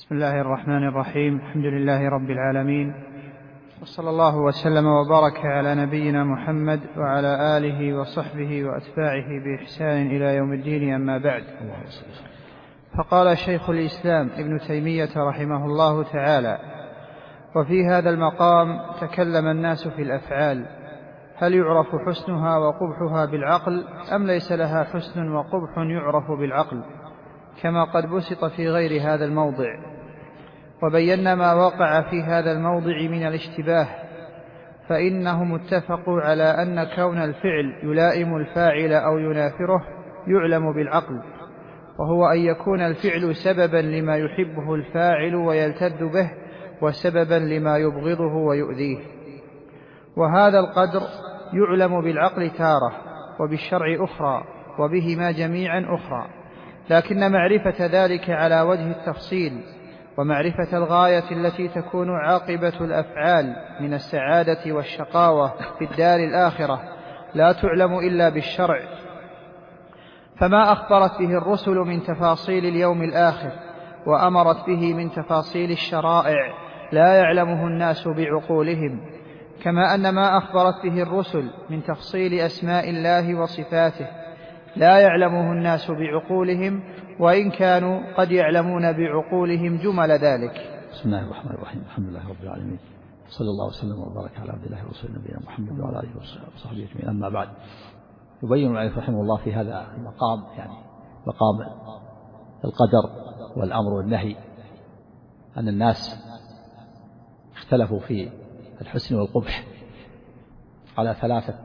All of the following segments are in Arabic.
بسم الله الرحمن الرحيم. الحمد لله رب العالمين، وصلى الله وسلم وبارك على نبينا محمد وعلى آله وصحبه وأتباعه بإحسان إلى يوم الدين. أما بعد، فقال شيخ الإسلام ابن تيمية رحمه الله تعالى: وفي هذا المقام تكلم الناس في الأفعال، هل يعرف حسنها وقبحها بالعقل أم ليس لها حسن وقبح يعرف بالعقل، كما قد بسط في غير هذا الموضع. وبينا ما وقع في هذا الموضع من الاشتباه، فإنهم اتفقوا على أن كون الفعل يلائم الفاعل أو ينافره يعلم بالعقل، وهو أن يكون الفعل سببا لما يحبه الفاعل ويلتذ به، وسببا لما يبغضه ويؤذيه. وهذا القدر يعلم بالعقل تارة، وبالشرع أخرى، وبهما جميعا أخرى، لكن معرفة ذلك على وجه التفصيل ومعرفة الغاية التي تكون عاقبة الأفعال من السعادة والشقاوة في الدار الآخرة لا تعلم إلا بالشرع. فما أخبرت به الرسل من تفاصيل اليوم الآخر وأمرت به من تفاصيل الشرائع لا يعلمه الناس بعقولهم، كما أن ما أخبرت به الرسل من تفصيل أسماء الله وصفاته لا يعلمه الناس بعقولهم، وإن كانوا قد يعلمون بعقولهم جمل ذلك. بسم الله الرحمن الرحيم. الحمد لله رب العالمين، صلى الله وسلم وبارك على عبد الله ورسوله نبينا محمد وعلى آله وصحبه أجمعين. أما بعد، يبين المؤلف رحمه الله في هذا المقام، يعني مقام القدر والأمر والنهي، أن الناس اختلفوا في الحسن والقبح على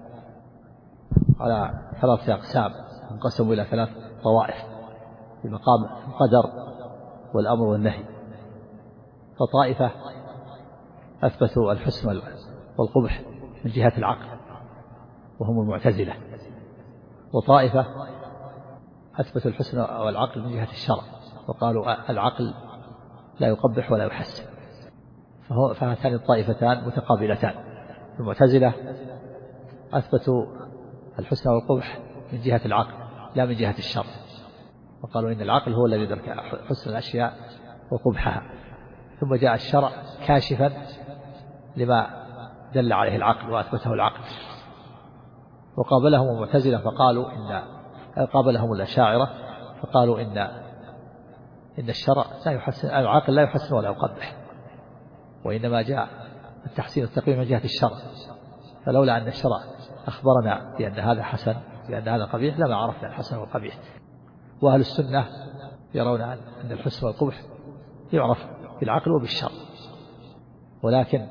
ثلاثة أقسام، انقسموا إلى 3 طوائف في مقام القدر والأمر والنهي. فطائفة أثبتوا الحسن والقبح من جهة العقل وهم المعتزلة، وطائفة أثبتوا الحسن والعقل من جهة الشرع وقالوا العقل لا يقبح ولا يحسن. فهاتان الطائفتان متقابلتان. المعتزلة أثبتوا الحسن والقبح من جهة العقل لا من جهة الشرع، وقالوا إن العقل هو الذي يدرك حسن الأشياء وقبحها، ثم جاء الشرع كاشفا لما دل عليه العقل وأثبته العقل. وقابلهم المعتزلة فقالوا قابلهم الأشاعرة فقالوا إن الشرع لا يحسن، العقل لا يحسن ولا يقبح، وإنما جاء التحسين والتقويم من جهة الشرع، فلولا أن الشرع أخبرنا بأن هذا حسن بأن هذا قبيح لما عرفنا الحسن والقبيح. وأهل السنة يرون أن الحسن والقبح يعرف بالعقل وبالشرع، ولكن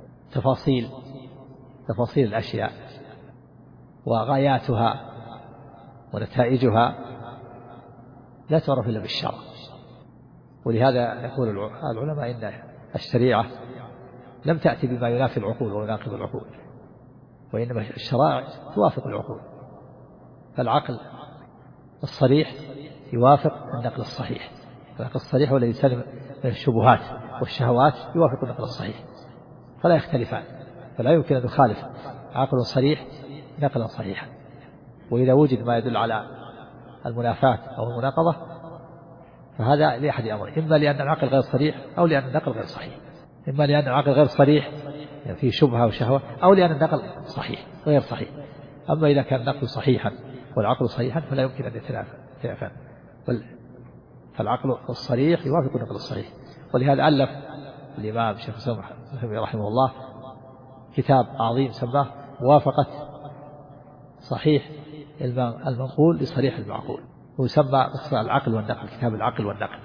تفاصيل الأشياء وغاياتها ونتائجها لا تعرف إلا بالشرع. ولهذا يقول العلماء إن الشريعة لم تأتي بما ينافي العقول ويناقض العقول، وإنما الشرائع توافق العقول. فالعقل الصريح يوافق النقل الصحيح، النقل الصريح هو الذي يسلم من الشبهات والشهوات، يوافق النقل الصحيح، فلا يختلفان، فلا يمكن أن يخالف عقل صريح نقلا صحيحا. وإذا وجد ما يدل على المنافاة أو المناقضة فهذا لأحد أمرين: إما لأن العقل غير صريح أو لأن النقل غير صحيح، إما لأن العقل غير صريح يعني فيه شبهة وشهوة، أو لأن النقل صحيح غير صحيح. أما إذا كان النقل صحيحا والعقل صحيحا فلا يمكن أن يتنافى، فالعقل الصريح يوافق النقل الصحيح. ولهذا ألف الإمام الشيخ الإسلام رحمه الله كتاب عظيم سماه موافقة صحيح المنقول لصريح المعقول، ويسمى العقل والنقل، كتاب العقل والنقل.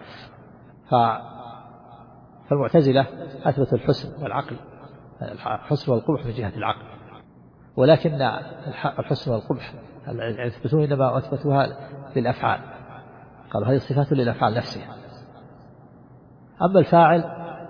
فالمعتزلة أثبتوا الحسن والعقل، الحسن والقبح من جهة العقل، ولكن الحسن والقبح يثبتون إنما أثبتوها للأفعال، قالوا هذه صفات للأفعال نفسها. أما الفاعل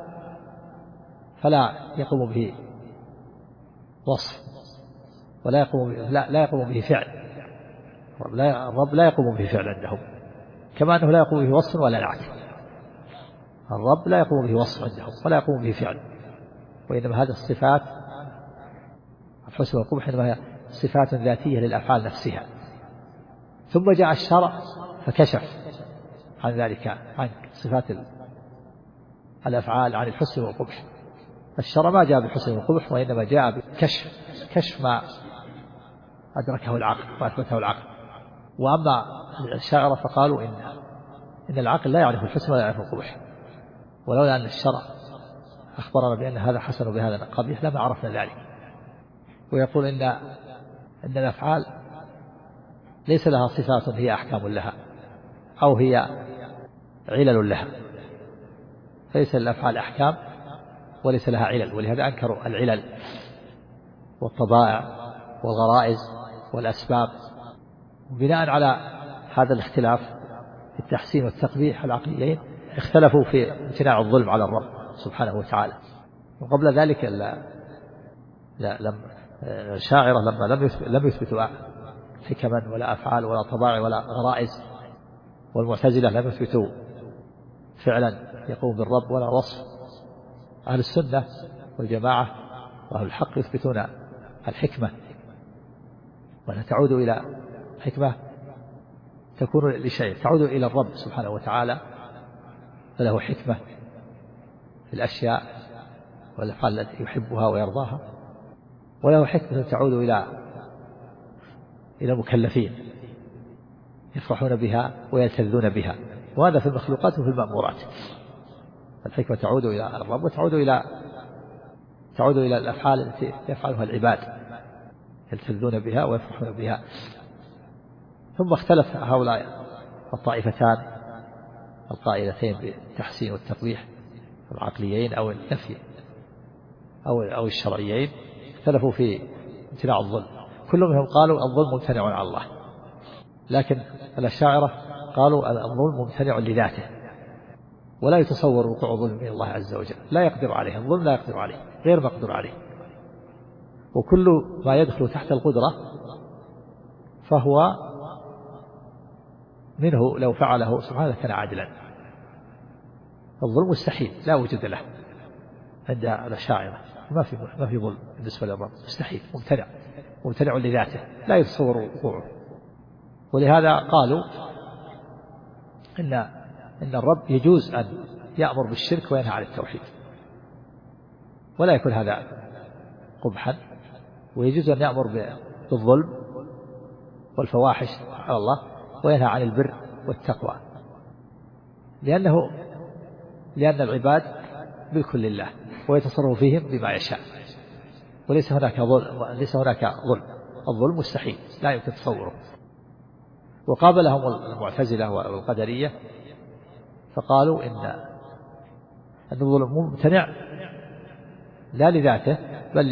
فلا يقوم به وصف ولا يقوم به فعل، الرب لا يقوم به فعل عندهم، كما أنه لا يقوم به وصف ولا نعت. الرب لا يقوم به وصف عندهم ولا يقوم به فعل، وإنما هذه الصفات الحسن والقبح إنما هي صفات ذاتية للأفعال نفسها. ثم جاء الشرع فكشف عن ذلك، عن صفات الأفعال عن الحسن والقبح. الشرع ما جاء بالحسن والقبح، وإنما جاء بكشف ما أدركه العقل وأثبته العقل. وأما الشاعرة فقالوا إن العقل لا يعرف الحسن ولا يعرف القبح، ولولا أن الشرع أخبرنا بأن هذا حسن وبهذا قبيح لما عرفنا ذلك. ويقول إن الأفعال ليس لها صفات هي أحكام لها أو هي علل لها، ليس للأفعال أحكام وليس لها علل، ولهذا أنكروا العلل والطبائع والغرائز والأسباب. وبناء على هذا الاختلاف في التحسين والتقبيح العقليين اختلفوا في امتناع الظلم على الرب سبحانه وتعالى. وقبل ذلك الشاعرة لما لم يثبتوا حكما ولا أفعال ولا طبائع ولا غرائز، والمعتزلة لم يثبتوا فعلا يقوم بالرب ولا وصف. أهل السنة والجماعة وأهل الحق يثبتون الحكمة، وأنها تعود إلى حكمة تكون لشيء، تعود إلى الرب سبحانه وتعالى، فله حكمة في الأشياء والأفعال التي يحبها ويرضاها، وله حكمة تعود إلى المكلفين يفرحون بها ويلتذون بها، وهذا في المخلوقات وفي المأمورات. الحكمة تعود إلى الرب وتعود إلى الأفعال التي يفعلها العباد يلتذون بها ويفرحون بها. ثم اختلف هؤلاء الطائفتان القائلتين بالتحسين والتقبيح العقليين أو النفي أو الشرعيين، اختلفوا في امتناع الظلم. كل منهم قالوا الظلم ممتنع على الله، لكن الأشاعرة قالوا الظلم ممتنع لذاته، ولا يتصور وقوع ظلم من الله عز وجل، لا يقدر عليه، الظلم لا يقدر عليه، غير مقدور عليه. وكل ما يدخل تحت القدرة فهو منه لو فعله سبحانه كان عادلا. الظلم مستحيل لا وجود له عند الأشاعرة، ما في ظلم بالنسبة للرب، مستحيل، ممتنع لذاته لا يتصور وقوعه. ولهذا قالوا إن الرب يجوز أن يأمر بالشرك وينهى عن التوحيد، ولا يكون هذا قبحا، ويجوز أن يأمر بالظلم والفواحش على الله وينهى عن البر والتقوى، لأن العباد ملك لله ويتصرف فيهم بما يشاء، وليس هناك ظلم. الظلم مستحيل لا يمكن تصوره. وقابلهم المعتزلة والقدرية فقالوا إن الظلم ممتنع لا لذاته بل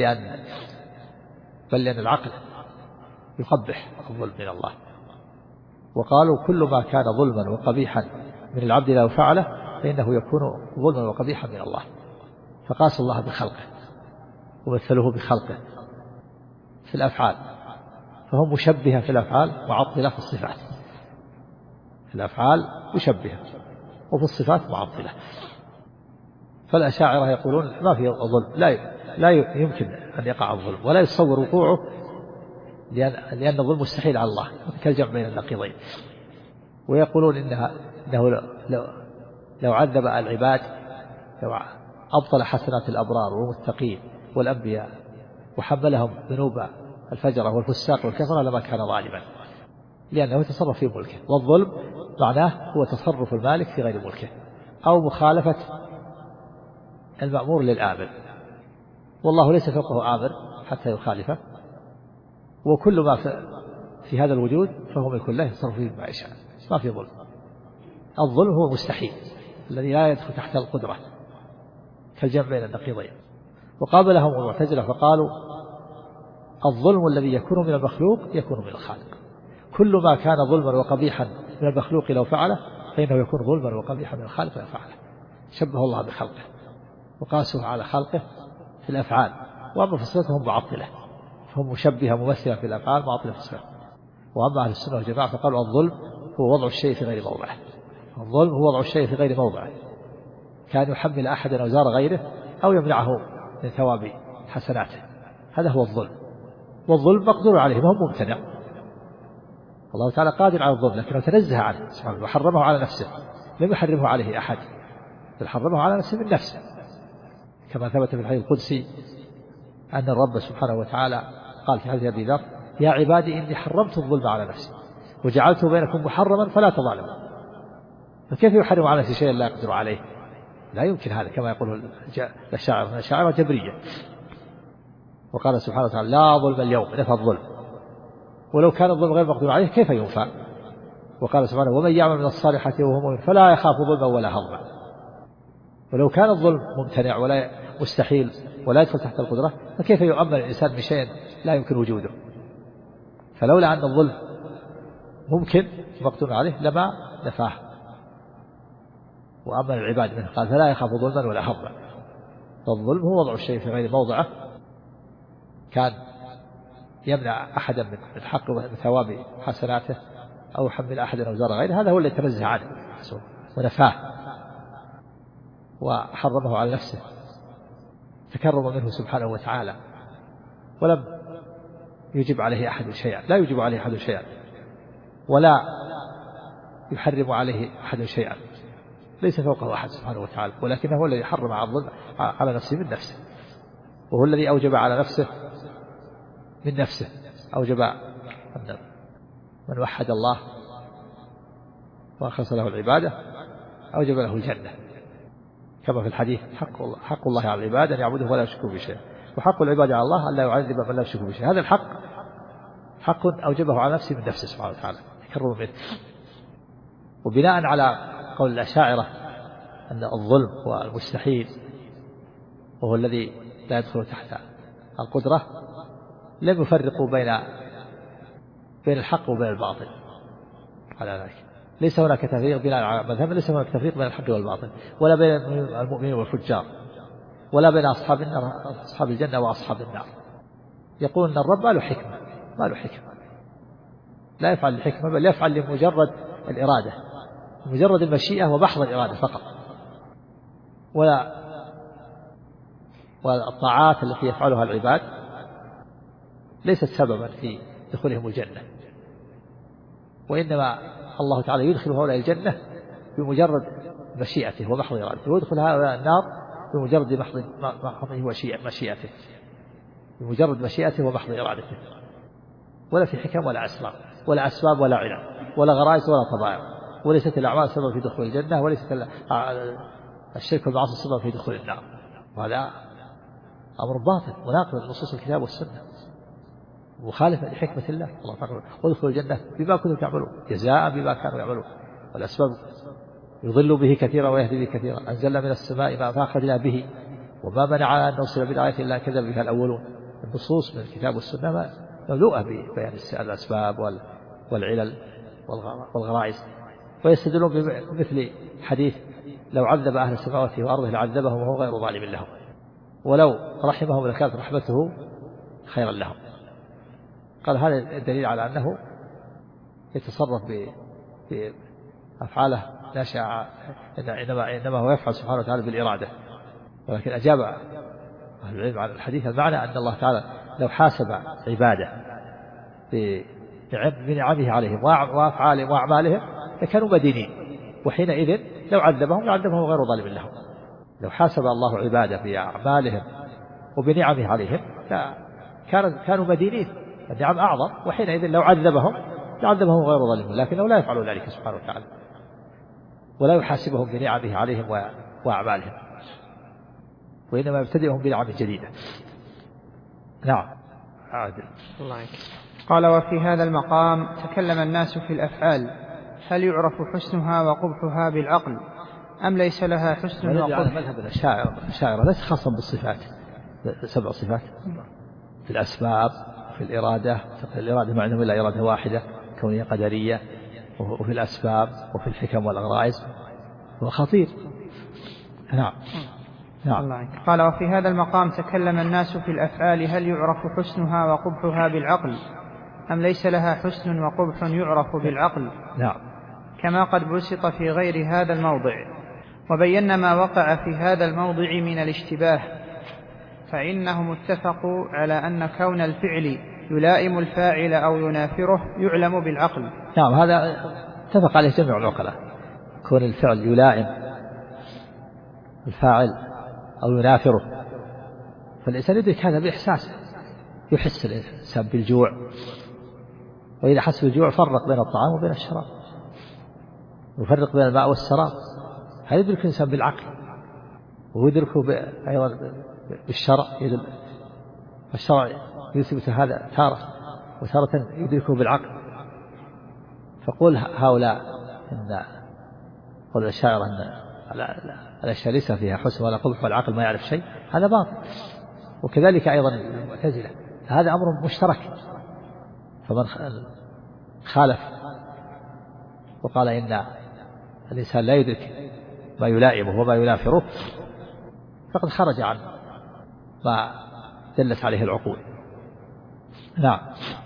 لأن العقل يقبح الظلم من الله. وقالوا كل ما كان ظلما وقبيحا من العبد لو فعله فإنه يكون ظلما وقبيحا من الله، فقاس الله بخلقه ومثله بخلقه في الأفعال، فهم مشبهة في الأفعال معطلة في الصفات. في الأفعال مشبهة وفي الصفات معطلة. فالأشاعرة يقولون ما في ظلم، لا يمكن أن يقع الظلم ولا يتصور وقوعه، لأن الظلم مستحيل على الله كالجمع بين النقيضين. ويقولون إنه لو عذب العباد، لو أبطل حسنات الأبرار والمتقين والأنبياء وحملهم ذنوب الفجرة والفساق والكفرة لما كان ظالما، لأنه يتصرف في ملكه. والظلم معناه هو تصرف المالك في غير ملكه أو مخالفة المأمور للآمر، والله ليس فوقه آمر حتى يخالفه. وكل ما في هذا الوجود فهو ملك الله يتصرف فيه بما يشاء، ما في ظلم. الظلم هو مستحيل الذي لا يدخل تحت القدرة كالجمع بين النقيضين. وقابلهم المعتزلة فقالوا الظلم الذي يكون من المخلوق يكون من الخالق، كل ما كان ظلما وقبيحا من المخلوق لو فعله فإنه يكون ظلما وقبيحا من الخالق لو فعله. شبه الله بخلقه وقاسه على خلقه في الأفعال، وأما في الصفات هم معطلة، فهم مشبهة ممثلة في الأفعال معطلة في الصفات. وأما أهل السنة والجماعة فقالوا الظلم هو وضع الشيء في غير موضعه. الظلم هو وضع الشيء في غير موضعه، كان يحمل أحدا أوزار غيره أو يمنعه من ثواب حسناته، هذا هو الظلم. والظلم مقدور عليه ما هو ممتنع، الله تعالى قادر على الظلم لكنه تنزه عنه سبحانه وحرمه على نفسه، لم يحرمه عليه أحد، بل حرمه على نفسه من نفسه، كما ثبت في الحديث القدسي أن الرب سبحانه وتعالى قال في حديث أبي ذر: يا عبادي إني حرمت الظلم على نفسي وجعلته بينكم محرما فلا تظالموا. فكيف يحرم على نفسه شيئا لا يقدر عليه؟ لا يمكن هذا، كما يقول الشاعر جبرية. وقال سبحانه وتعالى: لا ظلم اليوم، نفى الظلم، ولو كان الظلم غير مقدور عليه كيف ينفى؟ وقال سبحانه: ومن يعمل من الصالحات وهو مؤمن فلا يخاف ظلما ولا هضما. ولو كان الظلم ممتنع ولا مستحيل ولا يدخل تحت القدرة فكيف يؤمن الإنسان بشيء لا يمكن وجوده؟ فلولا أن الظلم ممكن مقدور عليه لما نفاه وأمن العباد منه. قال: فلا يخاف ظلما ولا هضما. فالظلم هو وضع الشيء في غير موضعه، كان يمنع أحدا من حق وثواب حسناته أو يحمل أحدا أوزار غيره، هذا هو الذي تنزه عنه ونفاه وحرمه على نفسه تكرم منه سبحانه وتعالى، ولم يجب عليه أحد شيئا، لا يجب عليه أحد شيئا ولا يحرم عليه أحد شيئا، ليس فوقه أحد سبحانه وتعالى، ولكنه هو الذي حرم على نفسه من نفسه، وهو الذي أوجب على نفسه من نفسه، أوجب أن من وحد الله وأخلص له العبادة أوجب له الجنة، كما في الحديث: حق الله على العباد أن يعبده ولا يشركوا بشيء، وحق العباد على الله أن لا يعذب من لا يشركوا بشيء. هذا الحق حق أوجبه على نفسه من نفسه سبحانه وتعالى تكرم منه. وبناء على قول الأشاعرة أن الظلم هو المستحيل وهو الذي لا يدخل تحت القدرة، لم يفرقوا بين الحق وبين الباطل على ذلك. ليس هناك تفريق بناء على مذهب، ليس هناك تفريق بين الحق والباطل، ولا بين المؤمنين والفجار، ولا بين أصحاب النار أصحاب الجنة وأصحاب النار. يقول أن الرب ما له حكمة، لا يفعل الحكمة بل يفعل لمجرد الإرادة، مجرد المشيئة وبحض الإرادة فقط. والطاعات التي يفعلها العباد ليست سببا في دخولهم الجنة، وإنما الله تعالى يدخل هؤلاء الجنة بمجرد مشيئته وبحض إرادته، ويدخل هؤلاء النار بمجرد محض مشيئته، بمجرد مشيئته وبحض إرادته، ولا في حكم ولا أسرار ولا أسباب ولا علل ولا غرائز ولا طبائع. وليست الأعمال سبب في دخول الجنة، وليست الشرك والمعاصي سبب في دخول النار. وهذا أمر باطل مناقض لنصوص الكتاب والسنة، مخالفة لحكمة الله تعالى: وادخلوا الجنة بما كنتم تعملون جزاء بما كانوا يعملون. والأسباب يضل به كثيرا ويهدي به كثيرا. أنزلنا من السماء ماء فأخرجنا به وما منعنا أن نرسل بالآية إلا كذب بها الأولون. النصوص من الكتاب والسنة مملوءة ببيان الأسباب والعلل والغرائز. ويستدلون بمثل حديث: لو عذب أهل السماوات وأرضه لعذبهم وهو غير ظالم لهم، ولو رحمهم لكانت رحمته خيرا لهم. قال هذا الدليل على أنه يتصرف بأفعاله ناشئة، إنما هو يفعل سبحانه وتعالى بالإرادة. ولكن أجاب أهل العلم على الحديث المعنى أن الله تعالى لو حاسب عباده بنعمه عليهم وأفعالهم وأعمالهم لكانوا مدينين، وحينئذ لو عذبهم لعذبهم غير ظالم لهم. لو حاسب الله عباده بأعمالهم وبنعمه عليهم كانوا مدينين، النعم أعظم، وحينئذ لو عذبهم لعذبهم غير ظالم، لكنه لا يفعل ذلك سبحانه وتعالى، ولا يحاسبهم بنعمه عليهم وأعمالهم، وإنما يبتدئهم بنعم جديدة. نعم. عادل. قال: وفي هذا المقام تكلم الناس في الأفعال، هل يعرف حسنها وقبحها بالعقل أم ليس لها حسن وقبح؟ مذهب الأشاعرة ليس خاصا بالصفات، 7 صفات في الأسباب، في الإرادة ما عندهم إلا إرادة واحدة كونية قدرية، وفي الأسباب وفي الحكم والغرائز، هو خطير. نعم. قال: وفي هذا المقام تكلم الناس في الأفعال، هل يعرف حسنها وقبحها بالعقل أم ليس لها حسن وقبح يعرف بالعقل؟ نعم. كما قد بسط في غير هذا الموضع. وبينا ما وقع في هذا الموضع من الاشتباه، فإنهم اتفقوا على أن كون الفعل يلائم الفاعل أو ينافره يعلم بالعقل. نعم، هذا اتفق عليه جميع العقلاء، كون الفعل يلائم الفاعل أو ينافره. فالإنسان يدرك هذا بإحساسه، يحس الإنسان بالجوع، وإذا حس بالجوع فرق بين الطعام وبين الشراب، يفرق بين الماء والسراب. هذا يدرك الإنسان بالعقل، ويدركه أيضا بالشرع. الشرع يثبت هذا تارة، وتارة يدركه بالعقل. فقول هؤلاء إن قول الشاعر أن الأشياء ليس فيها حسن ولا قبح والعقل ما يعرف شيء، هذا باطل. وكذلك أيضا المعتزلة، هذا أمر مشترك. فمن خالف وقال إن الإنسان لا يدرك ما يلائمه وما ينافره فقد خرج عن ما دلت عليه العقول. نعم.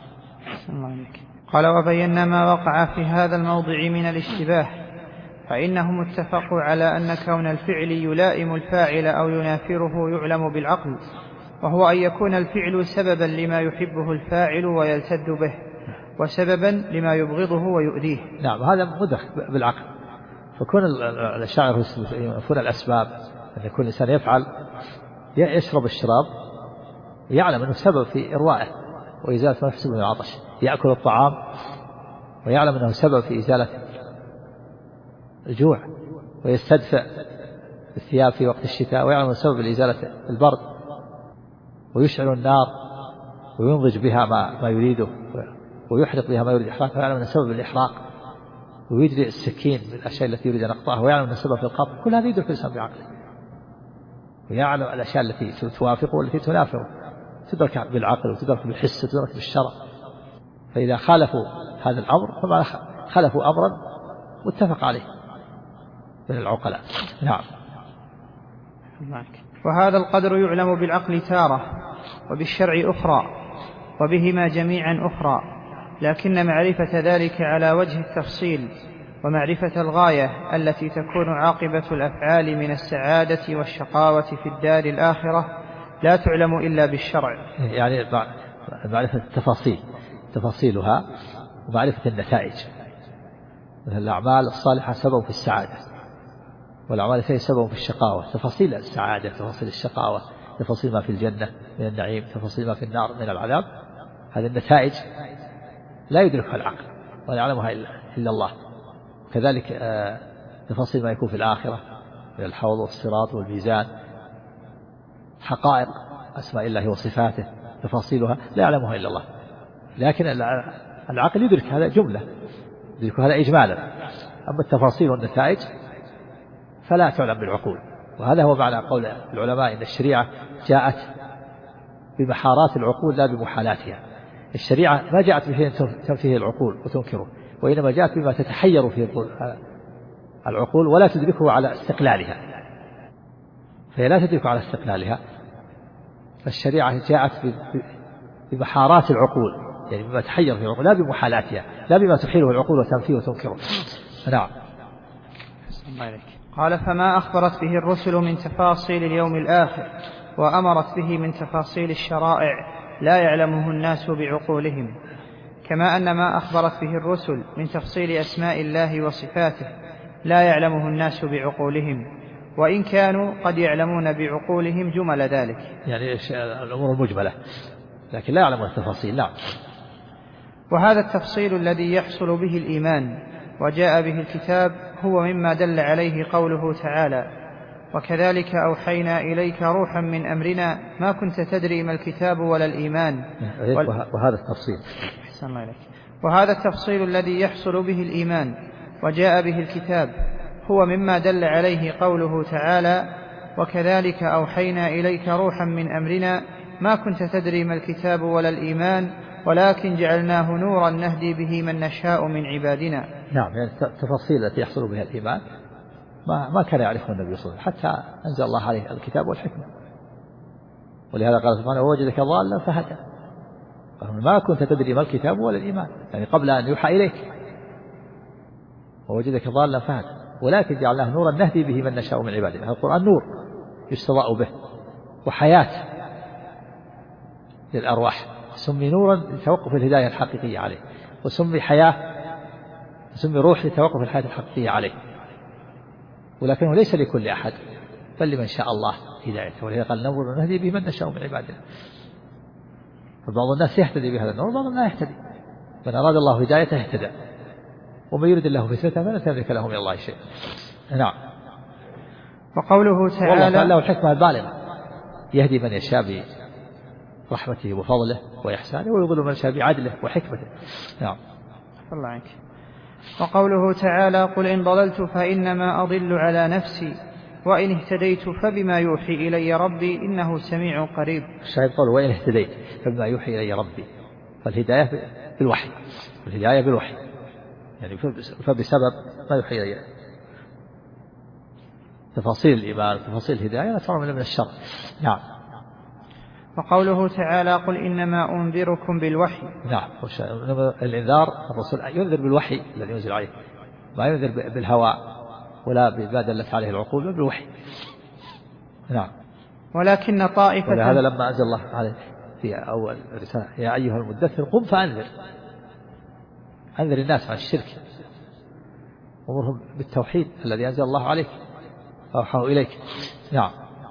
قال: وبينا ما وقع في هذا الموضع من الاشتباه، فإنهم اتفقوا على أن كون الفعل يلائم الفاعل أو ينافره يعلم بالعقل، وهو أن يكون الفعل سببا لما يحبه الفاعل ويلتذ به، وسببا لما يبغضه ويؤذيه. نعم، هذا مدرك بالعقل. فكون الشاعر يكون الأسباب أن يكون الإنسان يشرب الشراب يعلم أنه سبب في إروائه وإزالة ما يحسب من العطش، يأكل الطعام ويعلم أنه سبب في إزالة الجوع، ويستدفئ الثياب في وقت الشتاء ويعلم أنه سبب لإزالة البرد، ويشعل النار وينضج بها ما يريده ويحرق بها ما يريد إحراقه ويعلم أنه سبب الإحراق، ويجري السكين بالأشياء التي يريد أن يقطعها ويعلم أنه سبب في القطع. كل هذا يدرك الإنسان بعقله، ويعلم الأشياء التي توافقه والتي تنافره، تدرك بالعقل وتدرك بالحس وتدرك بالشرع. فإذا خالفوا هذا الأمر فما خالفوا أمرا متفق عليه من العقلاء. نعم. وهذا القدر يعلم بالعقل تارة، وبالشرع أخرى، وبهما جميعا أخرى، لكن معرفة ذلك على وجه التفصيل ومعرفة الغاية التي تكون عاقبة الأفعال من السعادة والشقاوة في الدار الآخرة لا تعلم إلا بالشرع. يعني معرفة تفاصيلها ومعرفة النتائج. مثل الأعمال الصالحة سبب في السعادة، والأعمال التي سبب في الشقاوة. تفاصيل السعادة، تفاصيل الشقاوة، تفاصيل ما في الجنة من النعيم، تفاصيل ما في النار من العذاب، هذه النتائج لا يدركها العقل ولا يعلمها إلا الله. كذلك تفاصيل ما يكون في الآخرة من الحوض والصراط والميزان، حقائق أسماء الله وصفاته تفاصيلها لا يعلمها إلا الله. لكن العقل يدرك هذا جملة، يدرك هذا إجمالا. أما التفاصيل والنتائج فلا تعلم بالعقول. وهذا هو معنى قول العلماء إن الشريعة جاءت بمحارات العقول لا بمحالاتها. الشريعة ما جاءت بشيء تنفيه العقول وتنكره، وإنما جاءت بما تتحير فيه العقول ولا تدركه على استقلالها، فهي لا تدركه على استقلالها. فالشريعة جاءت بمحارات العقول، يعني بما تحير فيه العقول لا بمحالاتها، لا بما تحيله العقول وتنفيه وتنكره. نعم. قال: فما أخبرت به الرسل من تفاصيل اليوم الآخر وأمرت به من تفاصيل الشرائع لا يعلمه الناس بعقولهم، كما أن ما أخبرت به الرسل من تفصيل أسماء الله وصفاته لا يعلمه الناس بعقولهم، وإن كانوا قد يعلمون بعقولهم جمل ذلك. يعني الأمور المجملة لكن لا يعلمون التفاصيل. نعم. وهذا التفصيل الذي يحصل به الإيمان وجاء به الكتاب هو مما دل عليه قوله تعالى: وكذلك أوحينا إليك روحا من أمرنا ما كنت تدري ما الكتاب ولا الإيمان. وهذا التفصيل وهذا التفصيل الذي يحصل به الإيمان وجاء به الكتاب هو مما دل عليه قوله تعالى: وكذلك أوحينا إليك روحا من أمرنا ما كنت تدري ما الكتاب ولا الإيمان ولكن جعلناه نورا نهدي به من نشاء من عبادنا. نعم، يعني التفاصيل التي يحصل بها الإيمان ما كان يعرفه النبي صلى الله عليه وسلم حتى أنزل الله عليه الكتاب والحكمة. ولهذا قال سبحانه: ووجدك ضالا فهدى. ما كنت تدري ما الكتاب ولا الإيمان، يعني قبل أن يوحى إليك. ووجدك ضالا فهدى ولكن جعلناه نورا نهدي به من نشاء من عبادنا. القرآن نور يستضاء به وحياة للأرواح، سمي نورا لتوقف الهداية الحقيقية عليه، وسمي حياة، سمي روح لتوقف الحياة الحقيقية عليه. ولكنه ليس لكل أحد، بل لمن شاء الله هدايته، ولذلك قال نور نهدي به من نشاء من عبادنا. فبعض الناس يهتدي بهذا النور وبعض الناس يهتدي، من أراد الله هدايته اهتدى، ومن يريد الله فتنته فلا تملك له من الله شيء. نعم. وقوله تعالى والله له الحكمة البالغة، يهدي من يشاء برحمته وفضله وإحسانه، ويضل من يشاء بعدله وحكمته. نعم. الله عنك. وقوله تعالى قل إن ضللت فإنما أضل على نفسي وإن اهتديت فبما يوحي إلي ربي إنه سميع قريب. الشاهد قول وإن اهتديت فبما يوحي إلي ربي، فالهداية بالوحي، الهداية بالوحي يعني فبسبب ما يوحي إلي. تفاصيل الإيمان تفاصيل الهداية لا تعلم إلا من الشر. نعم. وقوله تعالى قل إنما أنذركم بالوحي. نعم. الإنذار الرسول ينذر بالوحي الذي ينزل عليه، ما ينذر بالهوى ولا بما دلت عليه العقول، بل بالوحي. نعم. ولكن طائفة، ولهذا لما أنزل الله عليه في أول رسالة يا أيها المدثر قم فأنذر، أنذر الناس عن الشرك وأمرهم بالتوحيد الذي أنزل الله عليك أوحاه إليك. نعم.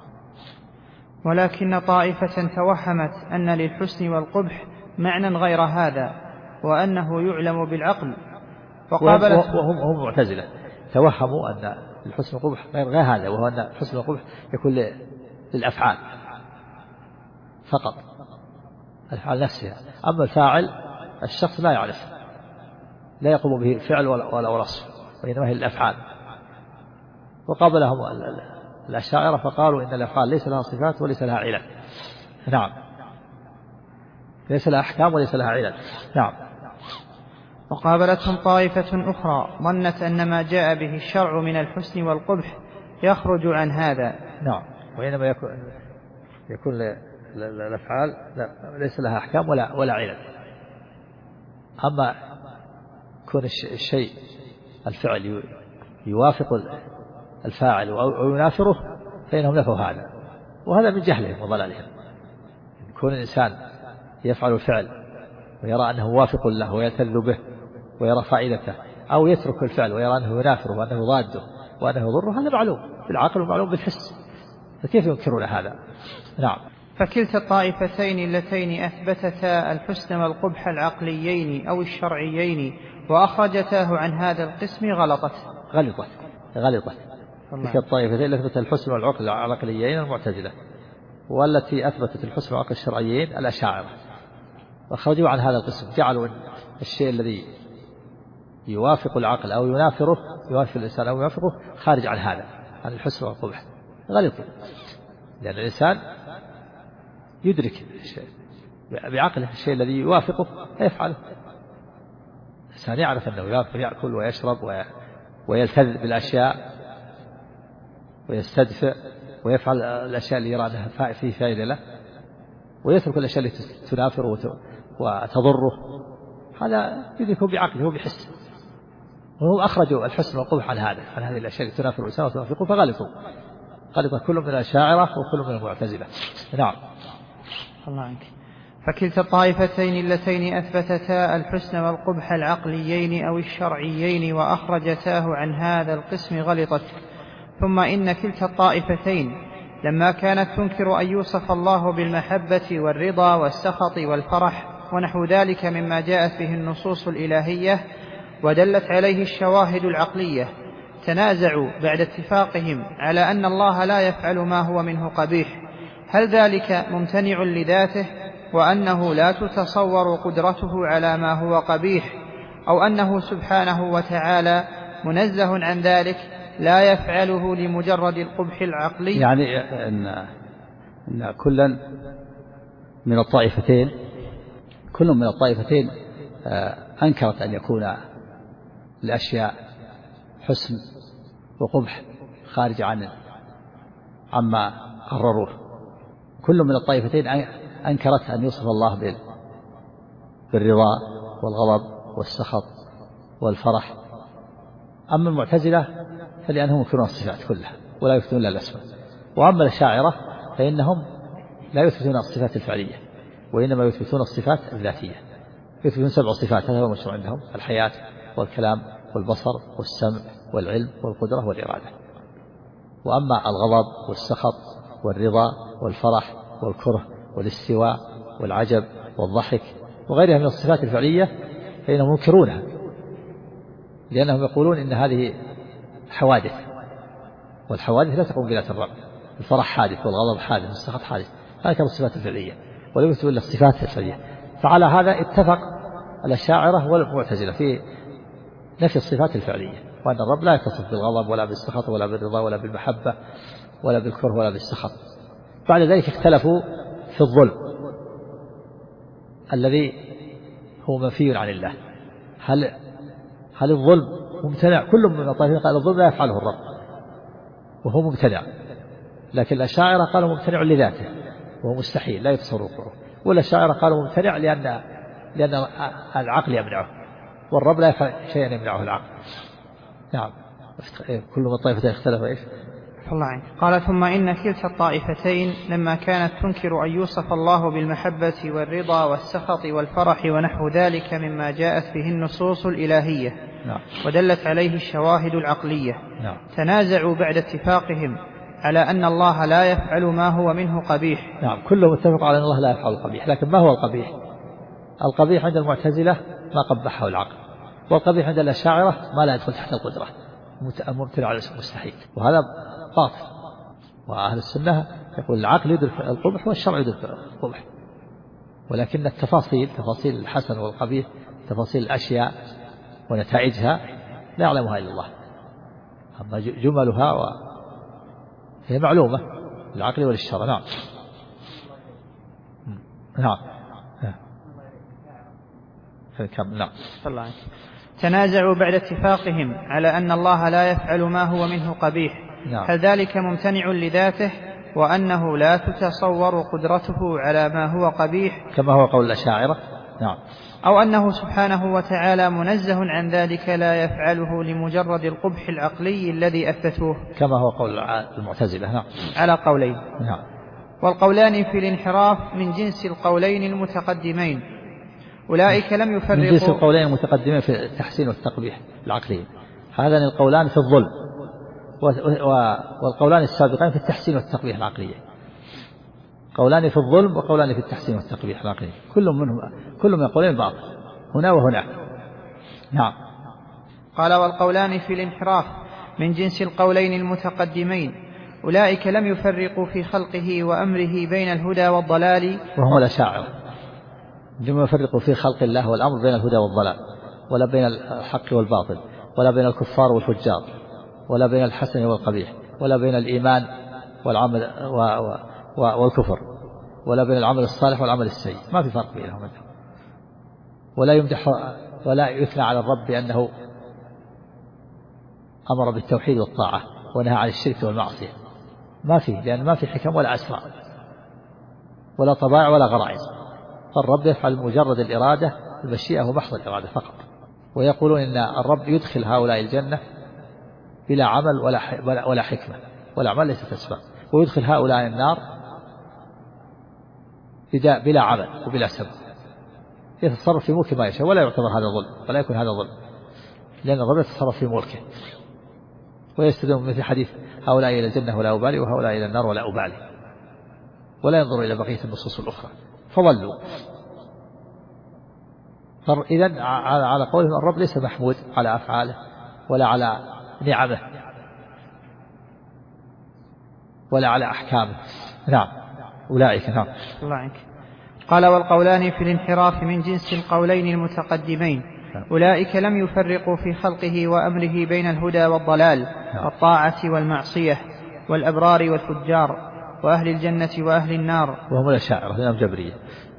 ولكن طائفة توهمت أن للحسن والقبح معنى غير هذا وأنه يعلم بالعقل، وهم معتزلة توهموا أن الحسن والقبح غير هذا، وهو أن الحسن والقبح يكون للأفعال فقط، الأفعال نفسها، أما الفاعل الشخص لا يعرف، لا يقوم به فعل ولا وصف، وإنما هي الأفعال. وقابلهم الأشاعرة فقالوا إن الأفعال ليس لها صفات وليس لها علل. نعم. ليس لها أحكام وليس لها علل. نعم. وقابلتهم طائفة أخرى ظنت أن ما جاء به الشرع من الحسن والقبح يخرج عن هذا. نعم. وإنما يكون الأفعال ليس لها أحكام ولا علل. أما كون الشيء الفعل يوافق الفاعل أو ينافره فإنهم نفوا هذا، وهذا من جهلهم وضلالهم. كون الإنسان يفعل الفعل ويرى أنه موافق له ويلتذ به ويرى فائدته، أو يترك الفعل ويرى أنه ينافره وأنه ضاده وأنه يضره، هذا معلوم بالعقل ومعلوم بالحس، فكيف ينكرون هذا؟ نعم. فكلتا الطائفتين اللتين أثبتتا الحسن والقبح العقليين أو الشرعيين وأخرجتاه عن هذا القسم غلطت. تلك الطائفتين التي أثبتت الحسن والعقل العقليين المعتزلة، والتي أثبتت الحسن والعقل الشرعيين الأشاعرة، وخرجوا عن هذا القسم، جعلوا الشيء الذي يوافق العقل أو ينافره، يوافق الإنسان أو ينافره، خارج عن هذا، عن الحسن والقبح. غلطوا، لأن الإنسان يدرك بعقله الشيء الذي يوافقه فيفعله. الإنسان يعرف أنه يأكل ويشرب ويلتذ بالأشياء ويستدفئ ويفعل الأشياء اللي يرى أنها فيه فائدة له، ويترك الأشياء التي تنافره وتضره، هذا يدركه بعقله وبحسه. وهم أخرجوا الحسن والقبح عن هذه الأشياء التي تنافر الإنسان وتنافقه، فغلطوا كل من الأشاعرة وكل من المعتزلة. نعم. الله عنك. فكلتا الطائفتين اللتين أثبتتا الحسن والقبح العقليين أو الشرعيين وأخرجتاه عن هذا القسم غلطت. ثم إن كلتا الطائفتين لما كانت تنكر أن يوصف الله بالمحبة والرضا والسخط والفرح ونحو ذلك مما جاءت به النصوص الإلهية ودلت عليه الشواهد العقلية، تنازعوا بعد اتفاقهم على أن الله لا يفعل ما هو منه قبيح، هل ذلك ممتنع لذاته وأنه لا تتصور قدرته على ما هو قبيح، أو أنه سبحانه وتعالى منزه عن ذلك لا يفعله لمجرد القبح العقلي؟ يعني أن كل من الطائفتين أنكرت أن يكون الأشياء حسن وقبح خارج عما قرروه. كل من الطائفتين أنكرت أن يوصف الله بالرضا والغضب والسخط والفرح. أما المعتزلة فلأنهم ينكرون الصفات كلها ولا يثبتون إلا الأسماء، وأما الأشاعرة فإنهم لا يثبتون الصفات الفعلية وإنما يثبتون الصفات الذاتية، يثبتون 7 صفات، هذا هو المشروع عندهم: الحياة والكلام والبصر والسمع والعلم والقدرة والإرادة. وأما الغضب والسخط والرضا والفرح والكره والاستواء والعجب والضحك وغيرها من الصفات الفعلية فإنهم ينكرونها، لأنهم يقولون إن هذه حوادث، والحوادث لا تقوم بذات الرب. الفرح حادث والغضب حادث والسخط حادث، هذه كانت الصفات الفعلية ولم يثبت إلا الصفات الفعلية. فعلى هذا اتفق الأشاعرة والمعتزلة في نفي الصفات الفعلية، وأن الرب لا يتصف بالغضب ولا بالسخط ولا بالرضا ولا بالمحبة ولا بالكره ولا بالسخط. بعد ذلك اختلفوا في الظلم الذي هو منفي عن الله، هل الظلم ممتنع؟ كل من الطائفين قال الظلم لا يفعله الرب وهو ممتنع، لكن الأشاعرة قالوا ممتنع لذاته وهو مستحيل لا يتصور وقوعه، والأشاعرة قالوا ممتنع لأن العقل يمنعه، والرب لا يفعل شيئا يمنعه العقل. نعم. كل من الطائفتين اختلف ايش؟ الله عنك. قال ثم إن كلتا الطائفتين لما كانت تنكر أن يوصف الله بالمحبة والرضا والسخط والفرح ونحو ذلك مما جاءت به النصوص الإلهية نعم. ودلت عليه الشواهد العقلية نعم. تنازعوا بعد اتفاقهم على أن الله لا يفعل ما هو منه قبيح. نعم، كلهم اتفقوا على أن الله لا يفعل القبيح، لكن ما هو القبيح؟ القبيح عند المعتزلة ما قبحه العقل، والقبيح عند الأشاعرة ما لا يدخل تحت القدرة، ممتنع على المستحيل، وهذا باطل. وأهل السنة يقول العقل يدرك القبح والشرع يدرك القبح، ولكن التفاصيل، تفاصيل الحسن والقبيح، تفاصيل الأشياء ونتائجها لا يعلمها إلا الله، أما جملها هي معلومة للعقل وللشرع. نعم. نعم. نعم. تنازعوا بعد اتفاقهم على أن الله لا يفعل ما هو منه قبيح. نعم. هل ذلك ممتنع لذاته وأنه لا تتصور قدرته على ما هو قبيح كما هو قول الأشاعرة؟ نعم. أو أنه سبحانه وتعالى منزه عن ذلك لا يفعله لمجرد القبح العقلي الذي أثبتوه كما هو قول المعتزلة؟ نعم. على قولين. نعم. والقولان في الانحراف من جنس القولين المتقدمين، أولئك لم يفرقوا من جنس القولين المتقدمين في التحسين والتقبيح العقلي، هذان القولان في الظلم، والقولان السابقين في التحسين والتقبيح العقلي، قولان في الظلم وقولان في التحسين والتقبيح العقلي، كل من القولين باطل هنا وهناك. نعم. قال والقولان في الانحراف من جنس القولين المتقدمين، أولئك لم يفرقوا في خلقه وأمره بين الهدى والضلال، وهم الأشاعرة لم يفرقوا في خلق الله والأمر بين الهدى والضلال، ولا بين الحق والباطل، ولا بين الكفار والفجار، ولا بين الحسن والقبيح، ولا بين الإيمان والعمل والكفر، ولا بين العمل الصالح والعمل السيء، ما في فرق بينهم. ولا يمدح ولا يثنى على الرب بأنه أمر بالتوحيد والطاعة ونهى عن الشرك والمعصية، ما فيه، لأن ما في حكم ولا أسرار ولا طبائع ولا غرائز، فالرب يفعل مجرد الإرادة، المشيئة ومحض الإرادة فقط. ويقولون إن الرب يدخل هؤلاء الجنة بلا عمل ولا حكمة، والأعمال ليست أسباب، ويدخل هؤلاء النار بلا عمل وبلا سبب، يتصرف في ملكه ما يشاء، ولا يعتبر هذا ظلم، ولا يكون هذا ظلم، لأن الرب يتصرف في ملكه. ويستدلون مثل حديث هؤلاء إلى الجنة ولا أبالي، وهؤلاء إلى النار ولا أبالي، ولا ينظر إلى بقية النصوص الأخرى فضلوا. إذن على قولهم الرب ليس محمود على أفعاله ولا على نعمه ولا على أحكامه. نعم. أولئك. نعم. الله عنك. قال والقولان في الانحراف من جنس القولين المتقدمين، أولئك لم يفرقوا في خلقه وأمره بين الهدى والضلال والطاعة والمعصية والأبرار والفجار وأهل الجنة وأهل النار، وهم الأشاعرة لأنهم جبرية،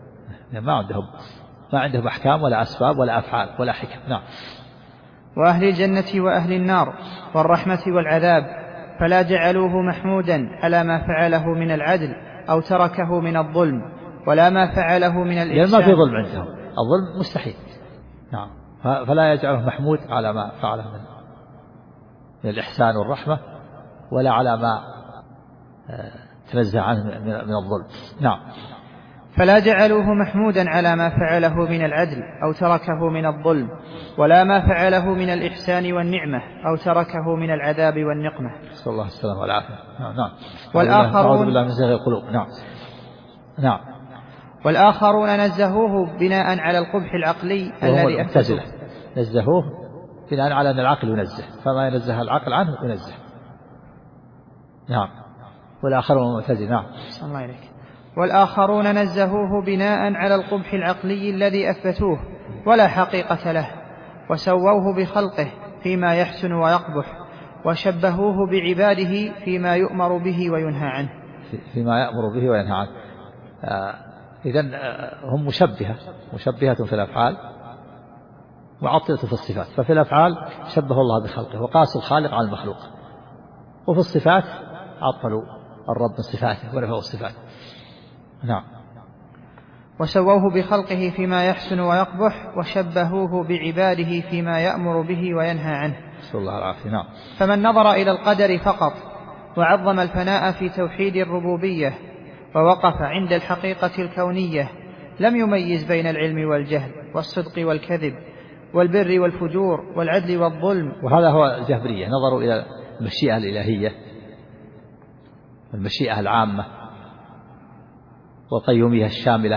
ما عندهم أحكام ولا أسباب ولا أفعال ولا حكم. نعم. وأهل الجنة وأهل النار والرحمة والعذاب، فلا جعلوه محمودا على ما فعله من العدل أو تركه من الظلم، ولا ما فعله من الإحسان، لأن ما في ظلم عندهم، الظلم مستحيل. نعم. فلا يجعله محمود على ما فعله من الإحسان والرحمة، ولا على ما تنزه عنه من الظلم. نعم. فلا جعلوه محمودا على ما فعله من العدل أو تركه من الظلم، ولا ما فعله من الإحسان والنعمة أو تركه من العذاب والنقمة. صلى الله السلام والعافية. نعم. والآخرون بالله من زيغ القلوب. نعم. والآخرون نزهوه بناء على القبح العقلي الذي أفسده. نزهوه بناء على أن العقل ينزه، فما ينزه العقل عنه ينزه. نعم. والآخرون المعتزلة. نعم. الله عليك. والآخرون نزهوه بناء على القبح العقلي الذي أثبتوه ولا حقيقة له، وسووه بخلقه فيما يحسن ويقبح، وشبهوه بعباده فيما يؤمر به وينهى عنه. فيما يأمر به وينهى عنه. إذن هم مشبهة في الأفعال، معطلة في الصفات. ففي الأفعال شبه الله بخلقه وقاسوا الخالق على المخلوق، وفي الصفات عطلوا الرب من صفاته ونفوا الصفات. نعم. وسووه بخلقه فيما يحسن ويقبح، وشبهوه بعباده فيما يأمر به وينهى عنه. صلى الله العافية. نعم. فمن نظر إلى القدر فقط وعظم الفناء في توحيد الربوبية ووقف عند الحقيقة الكونية لم يميز بين العلم والجهل والصدق والكذب والبر والفجور والعدل والظلم. وهذا هو الجهبرية، نظروا إلى المشيئة الإلهية، المشيئة العامة والقيومية الشاملة،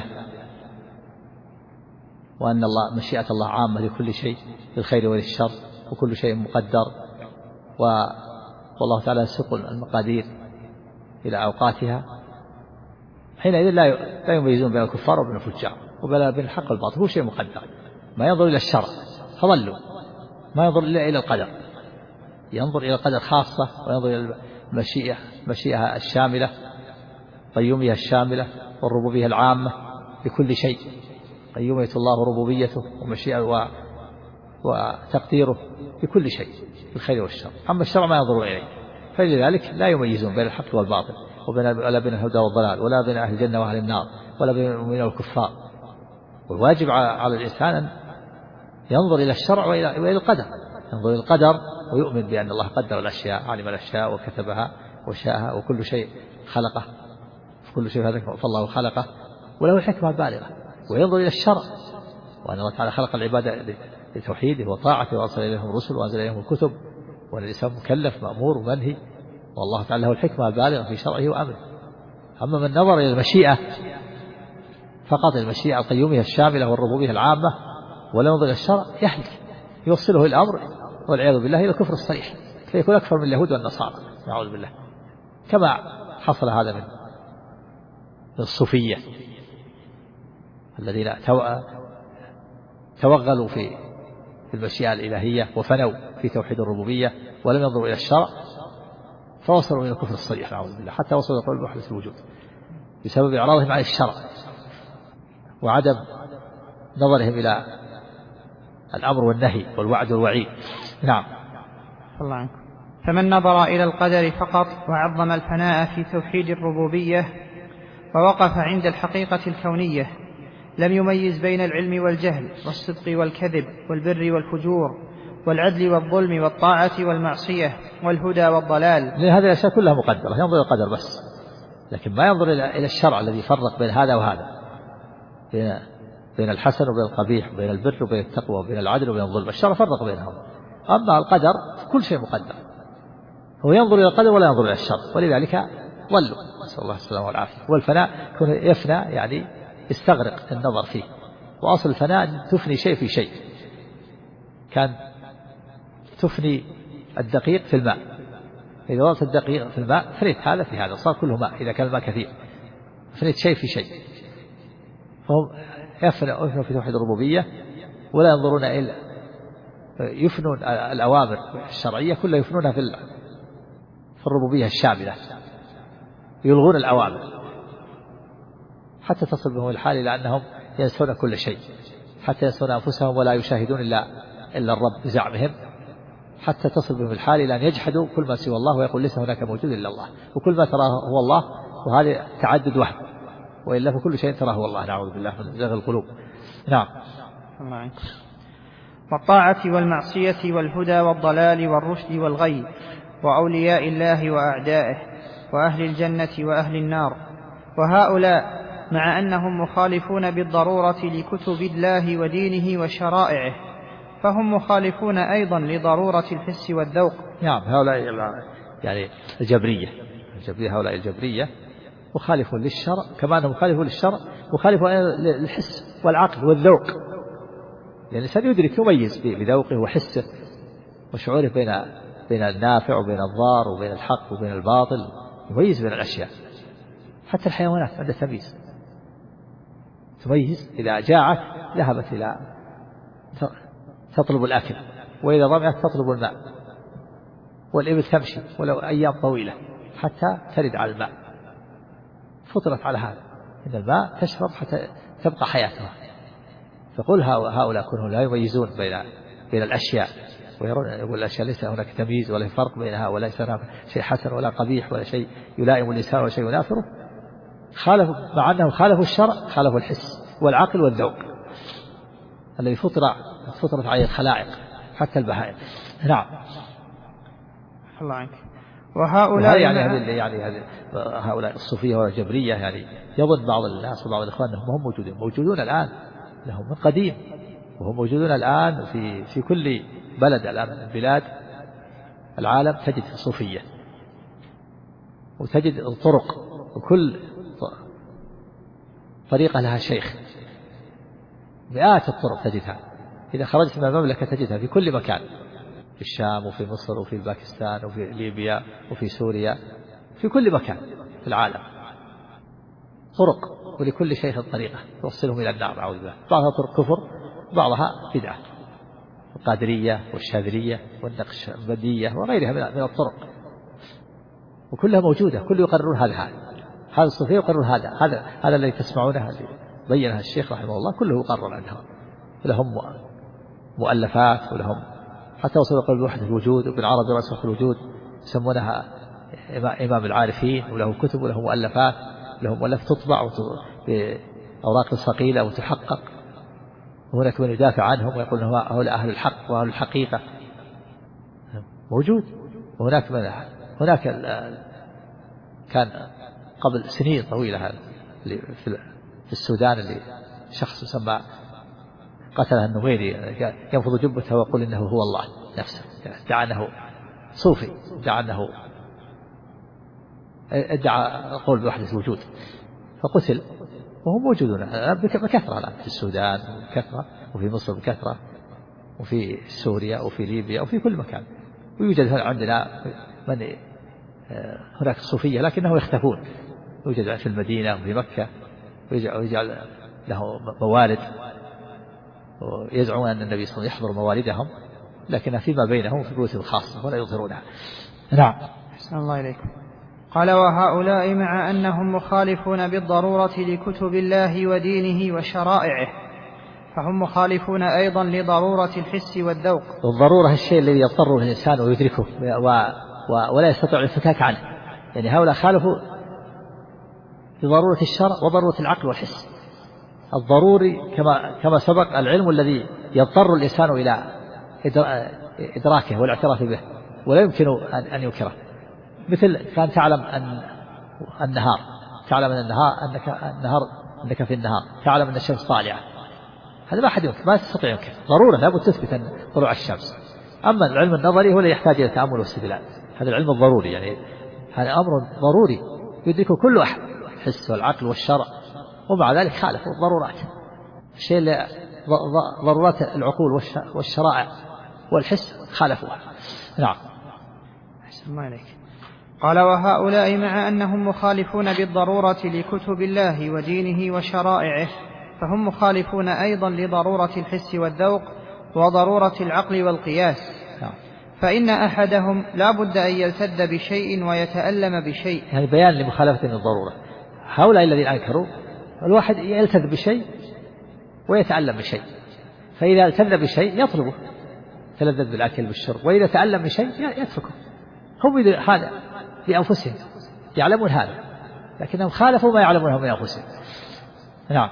وأن مشيئة الله عامة لكل شيء، للخير وللشر، وكل شيء مقدر، والله تعالى يسوق المقادير إلى أوقاتها. حينئذ لا يميزون بين الكفار وبين الفجار، وبين الحق والباطل، هو شيء مقدر. ما ينظر إلى الشرع فضلوا، ما ينظر إلا إلى القدر، ينظر إلى القدر خاصة، وينظر إلى المشيئة الشاملة، قيومية الشاملة، والربوبية العامة لكل شيء، قيومية الله وربوبيته ومشيئة وتقديره لكل شيء الخير والشر. أما الشرع ما ينظر إليه، فلذلك لا يميزون بين الحق والباطل، ولا بين الهدى والضلال، ولا بين أهل الجنة وأهل النار، ولا بين المؤمنين والكفار. والواجب على الإنسان أن ينظر إلى الشرع وإلى القدر، ينظر إلى القدر ويؤمن بأن الله قدر الأشياء، علم الأشياء وكتبها وشاءها، وكل شيء خلقه، كل شيء هذا فالله خلقه وله الحكمة البالغة. وينظر إلى الشرع، وأن الله تعالى خلق العبادة لتوحيده وطاعته، وأرسل إليهم الرسل وأنزل إليهم الكتب، وأن الإنسان مكلف مأمور ومنهي، والله تعالى له الحكمة البالغة في شرعه وأمره. أما من نظر إلى المشيئة فقط، المشيئة القيومية الشاملة والربوبية العامة، ولا ينظر إلى الشرع، يهلك، يوصله الأمر والعياذ بالله إلى الكفر الصريح، فيكون أكثر من اليهود والنصارى، نعوذ بالله، كما حصل هذا من الصوفية الذين توغلوا في المشيئة الإلهية وفنوا في توحيد الربوبية ولم ينظروا إلى الشرع، فوصلوا إلى الكفر الصريح، نعوذ بالله، حتى وصلوا إلى قول بوحدة الوجود بسبب إعراضهم عن الشرع وعدم نظرهم إلى الأمر والنهي والوعد والوعيد. نعم. الله عنك. فمن نظر إلى القدر فقط وعظم الفناء في توحيد الربوبية ووقف عند الحقيقة الكونية لم يميز بين العلم والجهل والصدق والكذب والبر والفجور والعدل والظلم والطاعة والمعصية والهدى والضلال. لهذه الأشياء كلها مقدرة، ينظر إلى القدر بس، لكن ما ينظر إلى الشرع الذي يفرق بين هذا وهذا، بين الحسن وبين القبيح، بين البر وبين التقوى، وبين العدل وبين الظلم. الشرع فرق بينهم. أما القدر كل شيء مقدر، هو ينظر إلى القدر ولا ينظر إلى الشر، ولذلك ضلوا، نسأل الله السلامة والعافية. والفناء يفنى يعني يستغرق النظر فيه، وأصل الفناء أن تفني شيء في شيء. كان تفني الدقيق في الماء، إذا وضعت الدقيق في الماء فنيت هذا في هذا، صار كله ماء. إذا كان الماء كثير فنيت شيء في شيء. فهم يفنوا في توحيد الربوبية ولا ينظرون إلى، يفنون الأوامر الشرعية كلها يفنونها في الربوبية الشاملة، يلغون الأوامر حتى تصل بهم الحال إلى أنهم ينسون كل شيء، حتى ينسون أنفسهم ولا يشاهدون إلا الرب بزعمهم، حتى تصل بهم الحال إلى أن يجحدوا كل ما سوى الله ويقول ليس هناك موجود إلا الله، وكل ما تراه هو الله، وهذا تعدد وهم، وإلا فكل شيء تراه هو الله، نعوذ بالله من زيغ القلوب. نعم. والطاعة والمعصية والهدى والضلال والرشد والغي، وأولياء الله وأعدائه، وأهل الجنة وأهل النار. وهؤلاء مع أنهم مخالفون بالضرورة لكتب الله ودينه وشرائعه، فهم مخالفون أيضا لضرورة الحس والذوق. نعم، هؤلاء يعني الجبرية هؤلاء الجبرية مخالفون للشرع، كما أنهم مخالفون للشرع مخالفون للحس والعقل والذوق، يعني الإنسان يدرك يميز بذوقه وحسه وشعوره بين النافع وبين الضار وبين الحق وبين الباطل، يميز بين الأشياء. حتى الحيوانات عندها تميز، إذا جاعت ذهبت إلى تطلب الأكل، وإذا ظمأت تطلب الماء، والإبل تمشي ولو أيام طويلة حتى ترد على الماء، فطرت على هذا، إن الماء تشرب حتى تبقى حياتها. فقل هؤلاء كلهم لا يميزون بين الأشياء، ويقول الأشياء ليس هناك تمييز ولا فرق بينها، وليس هناك شيء حسن ولا قبيح ولا شيء يلائم الإنسان ولا شيء ينافره. مع أنهم خالفوا الشرع، خالفوا الحس والعقل والذوق الذي فطرت عليه الخلائق حتى البهائم. نعم. الله عنك. وهؤلاء يعني هؤلاء الصوفية والجبرية، يعني يظن بعض الناس وبعض الإخوان أنهم هم موجودون الآن، لهم من قديم، وهم موجودون الآن في كل بلد الآن من بلاد العالم تجد الصوفية، وتجد الطرق، وكل طريقة لها شيخ، مئات الطرق تجدها. إذا خرجت من المملكة تجدها في كل مكان، في الشام وفي مصر وفي باكستان وفي ليبيا وفي سوريا، في كل مكان في العالم طرق، ولكل شيخ طريقة توصلهم إلى النار، أعوذ بالله. بعضها طرق كفر، بعضها بدعة، القادرية والشاذلية والنقشبندية وغيرها من الطرق، وكلها موجودة، كل يقررون هذا الصوفية يقررون هذا الذي تسمعونه الذي بينها الشيخ رحمه الله، كله يقرر عندهم، لهم مؤلفات، ولهم حتى وصلوا قبل وحدة الوجود، وابن عربي رسخ الوجود يسمونها إمام العارفين، وله كتب وله مؤلفات، له مؤلف تطبع بأوراق ثقيلة وتحقق، وهناك من يدافع عنهم ويقول هؤلاء أهل الحق وأهل الحقيقة، موجود. هناك كان قبل سنين طويلة في السودان اللي شخص يسمى قتله النويري ينفض جبته ويقول إنه هو الله نفسه، ادعى أنه صوفي، ادعى القول بوحدة الوجود، فقتل. وهم موجودون بكثرة الآن في السودان بكثرة، وفي مصر بكثرة، وفي سوريا وفي ليبيا وفي كل مكان. ويوجد عندنا من هناك صوفية لكنهم يختفون، يوجد في المدينة وفي مكة، ويجعل له موالد، ويزعمون أن النبي صلى الله عليه وسلم يحضر موالدهم، لكن فيما بينهم في بيوتهم الخاصة ولا يظهرونها. نعم. أحسن الله إليكم. قال: وهؤلاء مع أنهم مخالفون بالضرورة لكتب الله ودينه وشرائعه، فهم مخالفون أيضا لضرورة الحس والذوق. والضرورة الشيء الذي يضطر الإنسان ويدركه ولا يستطيع الانفكاك عنه، يعني هؤلاء خالفوا بضرورة الشرع وضرورة العقل والحس. الضروري كما سبق العلم الذي يضطر الإنسان إلى إدراكه والاعتراف به، ولا يمكن أن ينكره. مثل كان تعلم أن النهار، تعلم أن أنك في النهار، تعلم أن الشمس طالعة، هذا ما أحد ينكر، ما تستطيع ينكر، ضرورة لابد تثبت أن طلوع الشمس. أما العلم النظري هو الذي يحتاج إلى تأمل واستدلال، هذا العلم الضروري، يعني هذا أمر ضروري يدركه كل أحد، الحس والعقل والشرع، ومع ذلك خالفوا الضرورات، الشيء اللي ضرورات العقول والشرائع والحس خالفوها. نعم. أحسن الله إليك. قال: وهؤلاء مع أنهم مخالفون بالضرورة لكتب الله ودينه وشرائعه، فهم مخالفون أيضا لضرورة الحس والذوق وضرورة العقل والقياس. فإن أحدهم لا بد أن يلتذ بشيء ويتألم بشيء. يعني بيان لمخالفة الضرورة. هؤلاء الذين أنكروا، الواحد يلتذ بشيء ويتألم بشيء، فإذا التذ بشيء يطلبه، تلذذ بالأكل بالشرب، وإذا تألم بشيء يتركه. هم هذا بأنفسهم يعلمون هذا، لكنهم خالفوا ما يعلمونه من أنفسهم. نعم.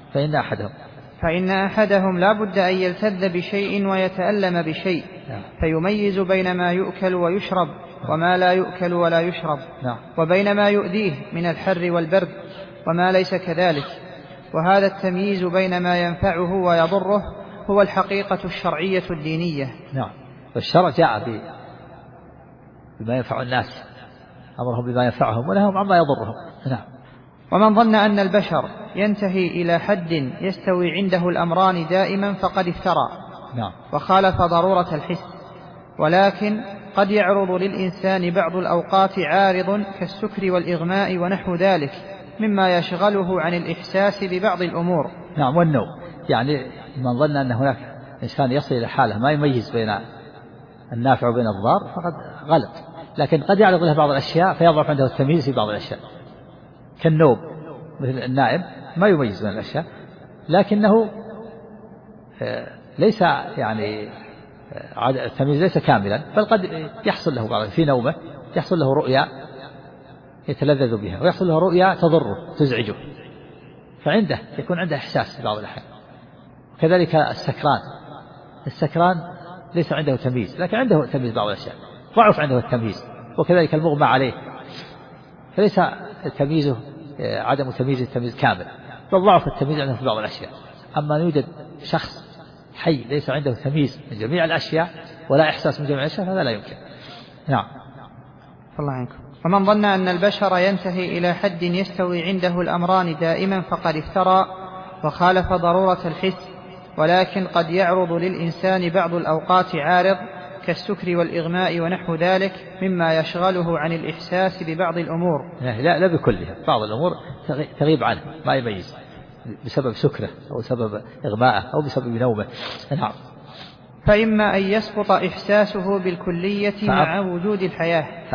فإن أحدهم لا بد أن يلتذ بشيء ويتألم بشيء، فيميز بين ما يؤكل ويشرب وما لا يؤكل ولا يشرب، وبين ما يؤذيه من الحر والبرد، وما ليس كذلك. وهذا التمييز بين ما ينفعه ويضره هو الحقيقة الشرعية الدينية. نعم. والشرع جاء بما ينفع الناس، أمرهم بما ينفعهم ونهاهم عما يضرهم. نعم. ومن ظن أن البشر ينتهي إلى حد يستوي عنده الأمران دائما فقد افترى. نعم. وخالف ضرورة الحس. ولكن قد يعرض للإنسان بعض الأوقات عارض كالسكر والإغماء ونحو ذلك مما يشغله عن الإحساس ببعض الأمور. نعم. والنوم، يعني من ظن أن هناك إنسان يصل إلى حالة ما يميز بين النافع وبين الضار فقد غلط. لكن قد يعرض له بعض الأشياء فيضعف عنده التمييز في بعض الأشياء، كالنوم، مثل النائم ما يميز بين الأشياء، لكنه ليس يعني التمييز ليس كاملا، بل قد يحصل له بعض في نومه يحصل له رؤيا يتلذذ بها، ويحصل له رؤيا تضره تزعجه، فعنده يكون عنده إحساس في بعض الأحيان. كذلك السكران ليس عنده تمييز، لكن عنده تمييز بعض الأشياء، ضعف عنده التمييز. وكذلك المغمى عليه، فليس تمييزه عدم تمييز التمييز كامل، بل ضعف التمييز عنده في بعض الأشياء. أما أن يوجد شخص حي ليس عنده تمييز من جميع الأشياء ولا إحساس من جميع الأشياء فهذا لا يمكن. نعم. الله عنكم. ومن ظن أن البشر ينتهي إلى حد يستوي عنده الأمران دائما فقد افترى وخالف ضرورة الحس. ولكن قد يعرض للإنسان بعض الأوقات عارض كالسكر والإغماء ونحو ذلك مما يشغله عن الإحساس ببعض الأمور. لا بكلها، بعض الأمور تغيب عنه ما يميز بسبب سكره أو سبب إغماءه أو بسبب نومه. نعم. فإما أن يسقط إحساسه بالكلية مع وجود الحياة.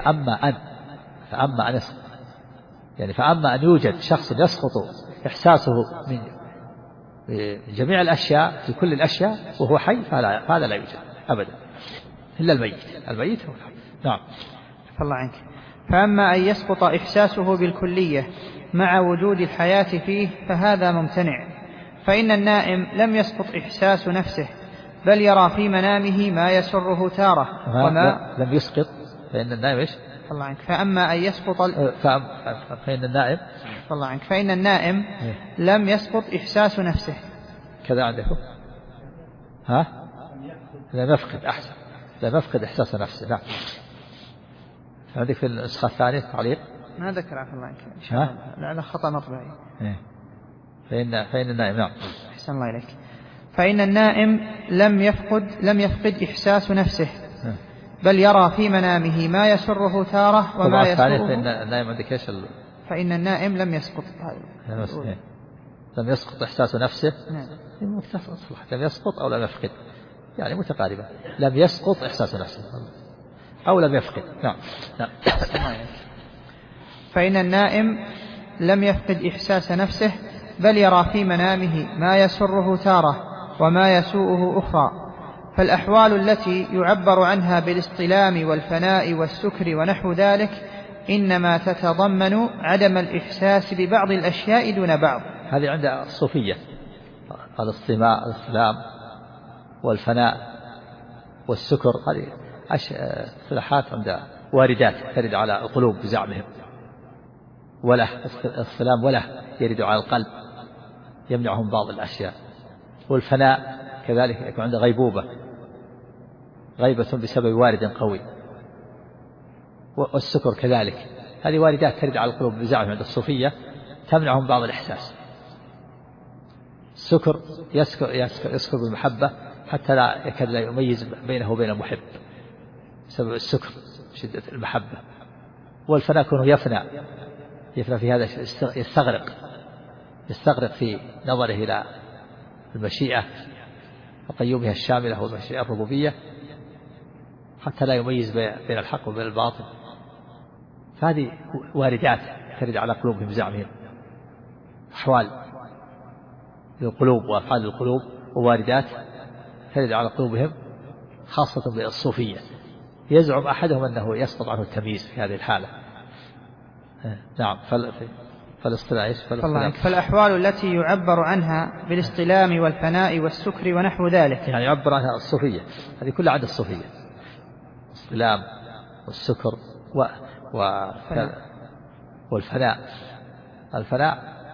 فأما أن يوجد شخص يسقط إحساسه من جميع الأشياء في كل الأشياء وهو حي فهذا لا يوجد أبدا إلا الميت هو. نعم. الله عنك. فأما أن يسقط إحساسه بالكلية مع وجود الحياة فيه فهذا ممتنع. فإن النائم لم يسقط إحساس نفسه بل يرى في منامه ما يسره تارة لم يسقط. فإن النائم إيش؟ الله عنك. فأما أن يسقط فإن النائم الله عنك. فإن النائم لم يسقط إحساس نفسه. كذا عندكم لم يفقد أحسن لم يفقد إحساس نفسه. نعم. عندك في النسخة الثانية تعليق ما ذكر عفوا الله عنك لعل خطأ مطبعي. فإن النائم. نعم. أحسن الله إليك. فإن النائم لم يفقد إحساس نفسه بل يرى في منامه ما يسره تارة وما يسره. فإن النائم عندك إيش فإن النائم لم يسقط لم يسقط إحساس نفسه. نعم. لم يسقط أو لم يفقد يعني متقاربة. لم يسقط إحساس نفسه أو لم يفقد. نعم. فإن النائم لم يفقد إحساس نفسه بل يرى في منامه ما يسره تارة وما يسوءه أخرى. فالأحوال التي يعبر عنها بالاصطلام والفناء والسكر ونحو ذلك إنما تتضمن عدم الإحساس ببعض الأشياء دون بعض. هذه عند الصوفية الاصطلام والفناء والسكر، هذه اصطلاحات عند واردات ترد على القلوب بزعمهم. وله الصلام وله يرد على القلب يمنعهم بعض الأشياء. والفناء كذلك يكون عنده غيبة بسبب وارد قوي. والسكر كذلك، هذه واردات ترد على القلوب بزعمهم عند الصوفية تمنعهم بعض الإحساس. السكر يسكر بالمحبة حتى لا يكاد لا يميز بينه وبين المحب بسبب السكر شدة المحبة. والفناء كونه يفنى في هذا يستغرق في نظره إلى المشيئة وقيومها الشاملة والمشيئة الربوبية حتى لا يميز بين الحق وبين الباطل. فهذه واردات ترد على قلوبهم بزعمهم، أحوال للقلوب وأفعال القلوب وواردات ترد على قلوبهم خاصة بالصوفية. يزعم أحدهم أنه يسقط عنه التمييز في هذه الحالة. نعم. فالأحوال التي يعبر عنها بالاصطلام والفناء والسكر ونحو ذلك، يعني يعبر عنها الصوفية، هذه كلها عند الصوفية، الاصطلام والسكر والفناء. الفناء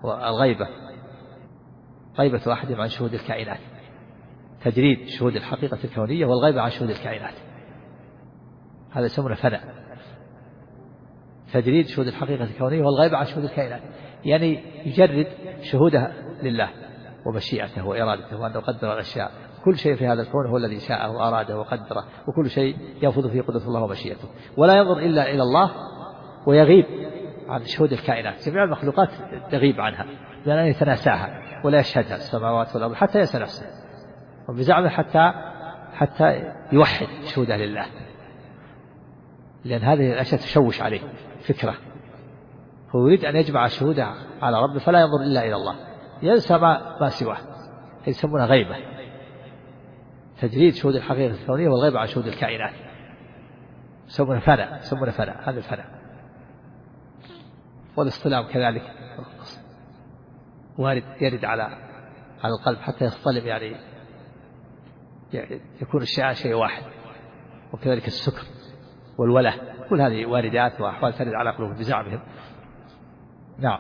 والغيبة غيبة أحدهم عن شهود الكائنات، تجريد شهود الحقيقة الكونية والغيبة عن شهود الكائنات، هذا يسمونه فناء. تجريد شهود الحقيقة الكونية والغيبة عن شهود الكائنات، يعني يجرد شهودها لله ومشيئته وإرادته، وأنه قدر الأشياء، كل شيء في هذا الكون هو الذي شاءه وأراده وقدره، وكل شيء ينفذ فيه قدرة الله ومشيئته، ولا ينظر إلا إلى الله، ويغيب عن شهود الكائنات. جميع المخلوقات تغيب عنها لأنه يتناساها ولا يشهدها السماوات والأرض حتى ينسى نفسه، وبزعمه حتى يوحد شهوده لله، لأن هذه الأشياء تشوش عليه فكرة، هو يريد أن يجمع شهوده على ربه فلا ينظر إلا إلى الله، ينسى ما سواه، يسمونها غيبة. تجريد شهود الحقيقة الكونية والغيبة عن شهود الكائنات يسمونه فناء، هذا الفناء. والاصطلام كذلك وارد يرد على القلب حتى يصطلم، يعني يكون الشيء شيء واحد. وكذلك السكر والوله، كل هذه واردات وأحوال ترد على قلوبهم بزعمهم. نعم.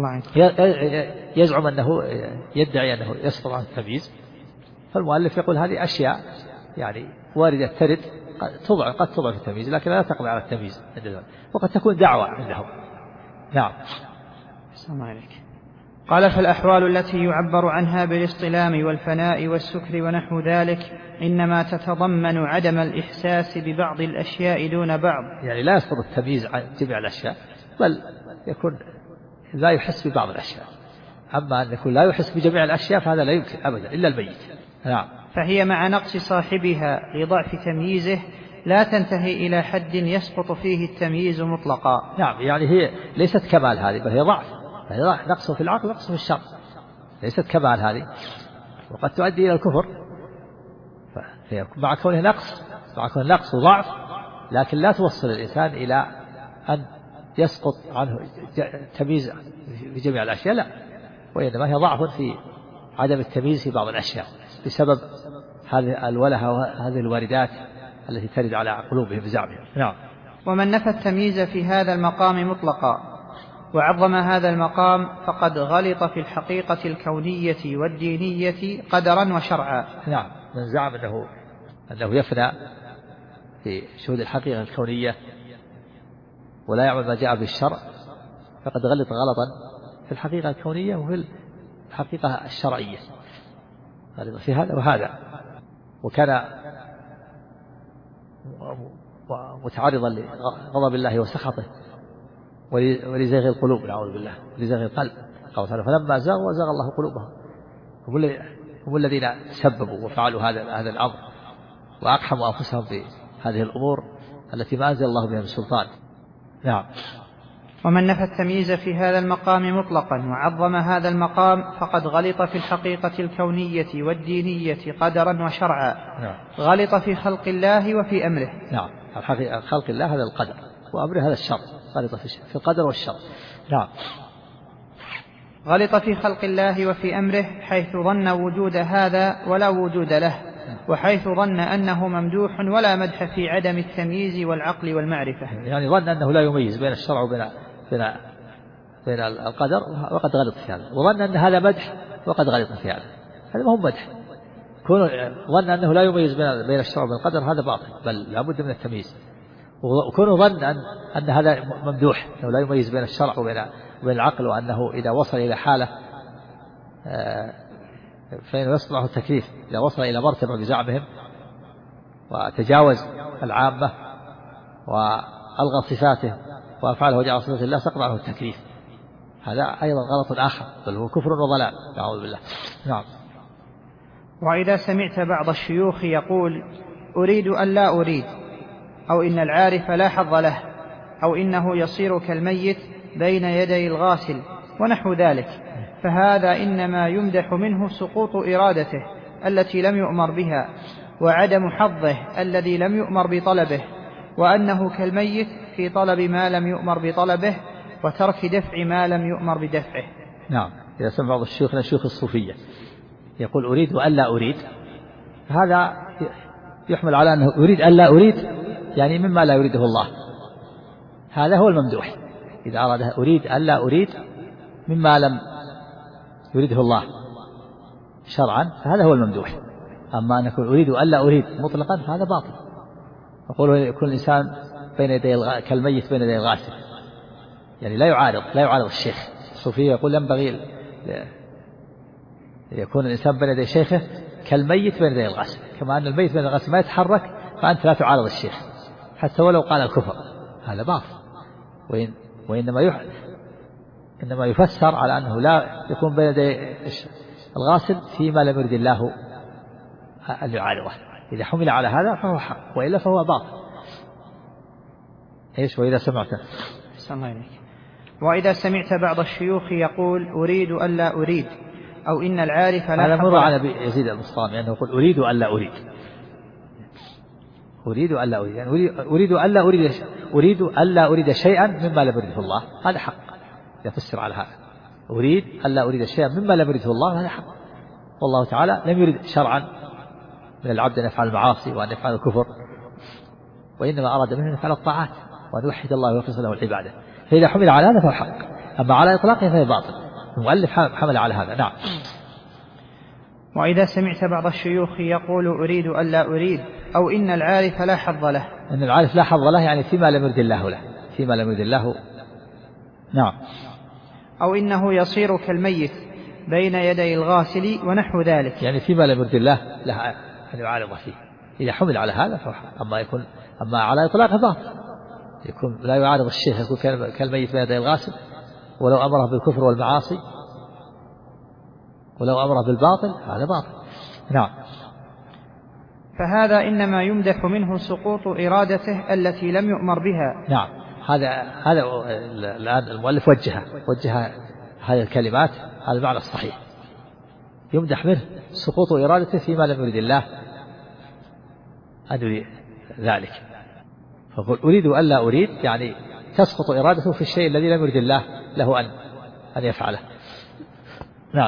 يزعم أنه يدعي أنه يسطر عن التمييز، فالمؤلف يقول هذه أشياء يعني واردة ترد قد تضع في التمييز، لكن لا تقضي على التمييز، وقد تكون دعوة عندهم. نعم. السلام عليك. قال: فالأحوال التي يعبر عنها بالاصطلام والفناء والسكر ونحو ذلك إنما تتضمن عدم الإحساس ببعض الأشياء دون بعض، يعني لا يصدر التمييز عن جميع الأشياء، بل يكون لا يحس ببعض الأشياء. أما أن يكون لا يحس بجميع الأشياء فهذا لا يمكن أبدا إلا الميت. نعم. فهي مع نقص صاحبها لضعف تمييزه لا تنتهي إلى حد يسقط فيه التمييز مطلقا. نعم، يعني هي ليست كمال هذه، بل هي ضعف، نقص في العقل، نقص في الشر، ليست كمال هذه، وقد تؤدي إلى الكفر. مع كونه نقص وضعف، لكن لا توصل الإنسان إلى أن يسقط عنه التمييز في جميع الأشياء، لا، وإنما هي ضعف في عدم التمييز في بعض الأشياء بسبب هذه الوله وهذه الواردات التي ترد على قلوبهم بزعمهم. نعم. ومن نفى التمييز في هذا المقام مطلقا وعظم هذا المقام فقد غلط في الحقيقة الكونية والدينية قدرا وشرعا. نعم، من زعم أنه يفنى في شهود الحقيقة الكونية ولا يعمل ما جاء بالشرع فقد غلط غلطا في الحقيقة الكونية وفي الحقيقة الشرعية، في هذا وهذا، وكان متعرضا لغضب الله وسخطه ولزيغ القلوب، نعوذ بالله، ولزيغ القلب. قال تعالى: فلما زاغوا وزاغ الله قلوبهم. هم الذين سببوا وفعلوا هذا الأمر وأقحموا أنفسهم في هذه الأمور التي ما أنزل الله بها من سلطان. نعم. ومن نفى التمييز في هذا المقام مطلقا وعظم هذا المقام فقد غلط في الحقيقة الكونية والدينية قدرا وشرعا. نعم. غلط في خلق الله وفي أمره. نعم، خلق الله هذا القدر، وأمره هذا الشر، غلط في القدر والشر. نعم. غلط في خلق الله وفي أمره حيث ظن وجود هذا ولا وجود له، وحيث ظن أنه ممدوح ولا مدح في عدم التمييز والعقل والمعرفة. يعني ظن أنه لا يميز بين الشرع وبين القدر، وقد غلط في هذا، وظن أن هذا مدح وقد غلط في هذا، هذا ما هو مدح. ظن أنه لا يميز بين الشرع وبين القدر، هذا باطل، بل لابد من التمييز. وكونه ظن أن هذا ممدوح، أنه لا يميز بين الشرع وبين العقل، وأنه إذا وصل إلى حالة فإنه يصنعه التكليف، إذا وصل إلى مرتبة بزعمهم وتجاوز العامة وألغى صفاته وأفعاله وجعل صفات الله سقط عنه التكليف، هذا أيضا غلط آخر، بل هو كفر وضلال، نعوذ بالله. نعم. وإذا سمعت بعض الشيوخ يقول: أريد أن لا أريد، أو إن العارف لا حظ له، أو إنه يصير كالميت بين يدي الغاسل ونحو ذلك، فهذا إنما يمدح منه سقوط إرادته التي لم يؤمر بها، وعدم حظه الذي لم يؤمر بطلبه، وأنه كالميت في طلب ما لم يؤمر بطلبه وترك دفع ما لم يؤمر بدفعه. نعم. إذا سمع بعض الشيوخ الشيوخ الصوفية يقول: أريد وأن لا أريد، هذا يحمل على أنه أريد أن لا أريد، يعني مما لا يريده الله، هذا هو الممدوح. إذا أراد أريد أن لا أريد مما لم يريده الله شرعا فهذا هو الممدوح. أما أن يكون أريد ألا أريد مطلقا هذا باطل. يقول يكون الإنسان بين يدي كالميت بين يدي الغاسل، يعني لا يعارض الشيخ. الصوفية يقول ينبغي يكون الإنسان بين يدي شيخه كالميت بين يدي الغاسل، كما أن الميت بين يدي الغاسل ما يتحرك فأنت لا تعارض الشيخ حتى ولو قال الكفر، هذا باطل. إنما يفسر على أنه لا يكون بين يدي الغاسل فيما لم يرد الله أن يعارضه. إذا حمل على هذا فهو حق، وإلا فهو باطل. إيش؟ وإذا سمعت بعض الشيوخ يقول أريد ألا أريد، أو إن العارف لا هذا حظ مر على له. يزيد البسطامي أنه يقول أريد ألا أريد، يعني أريد ألا أريد شيئا مما لم يرده الله، هذا حق. يفسر على هذا أريد ألا أريد شيئا مما لم يرده الله، هذا حق. والله تعالى لم يرد شرعا من العبد أن يفعل المعاصي وأن يفعل الكفر، وإنما أراد منه أن يفعل الطاعات وأن يوحد الله ويخلص له العبادة. فإذا حمل على هذا فهو حق، أما على إطلاقه فهو باطل. المؤلف حمل على هذا. نعم. وإذا سمعت بعض الشيوخ يقول أريد ألا أريد، أو إن العارف لا حظ له. إن العارف لا حظ له يعني فيما لم يرد الله له، فيما لم يرد الله. نعم. أو إنه يصير كالميت بين يدي الغاسل ونحو ذلك، يعني فيما لم يرد الله له أن يعارض فيه. إذا حمل على هذا فهو حق. أما على إطلاقه باطل، يكون لا يعارض الشيخ، يكون كالميت بين يدي الغاسل ولو أمره بالكفر والمعاصي، ولو أمره بالباطل هذا باطل. نعم. فهذا إنما يمدح منه سقوط إرادته التي لم يؤمر بها. نعم. هذا الآن المؤلف وجه هذه الكلمات على المعنى الصحيح. يمدح منه سقوط إرادته فيما لم يرد الله أن يريد ذلك. فقل أريد ألا أريد يعني تسقط إرادته في الشيء الذي لم يرد الله له أن يفعله. نعم.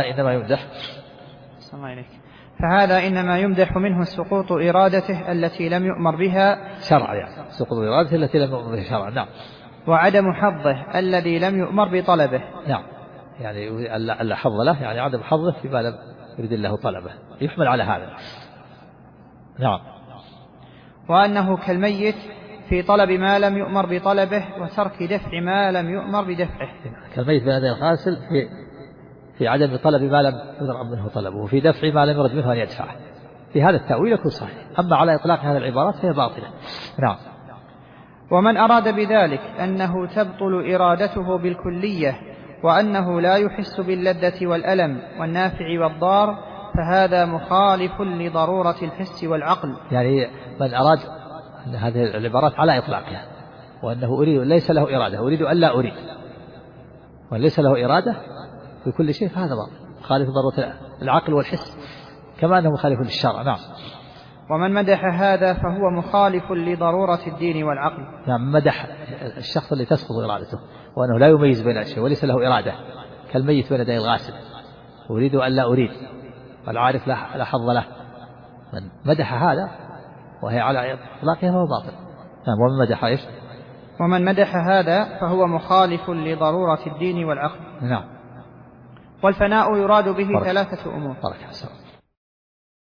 فهذا إنما يمدح منه سقوط إرادته التي لم يؤمر بها شرعا، يعني سقوط إرادته التي لم يؤمر بها شرعا. نعم. وعدم حظه الذي لم يؤمر بطلبه. نعم. يعني ألا حظ له يعني عدم حظه فيما لم يرد الله طلبه، يحمل على هذا. نعم. وأنه كالميت في طلب ما لم يؤمر بطلبه وترك دفع ما لم يؤمر بدفعه. كالميت بين يدي الغاسل في عدم طلب ما لم يؤمر منه طلبه، وفي دفع ما لم يرد منه أن يدفعه. في هذا التأويل يكون صحيح، أما على إطلاق هذه العبارات فهي باطلة. نعم. ومن أراد بذلك أنه تبطل إرادته بالكلية وأنه لا يحس باللذة والألم والنافع والضار، فهذا مخالف لضرورة الحس والعقل. يعني من أراد أن هذه العبارات على إطلاقها، وأنه ليس له إرادة، أريد ألا أريد، وليس له إرادة في كل شيء، فهذا باطل مخالف ضرورة العقل والحس كما أنه مخالف للشرع. نعم. ومن مدح هذا فهو مخالف لضرورة الدين والعقل. نعم. مدح الشخص اللي تسقط إرادته وأنه لا يميز بين الشيء وليس له إرادة، كالميت بين يدي الغاسل، أريد ألا أريد، والعارف لا حظ له. من مدح هذا وهي على إطلاقها فهو باطل. نعم. ومن مدح هذا فهو مخالف لضرورة الدين والعقل. نعم. والفناء يراد به ثلاثة أمور. بارك الله.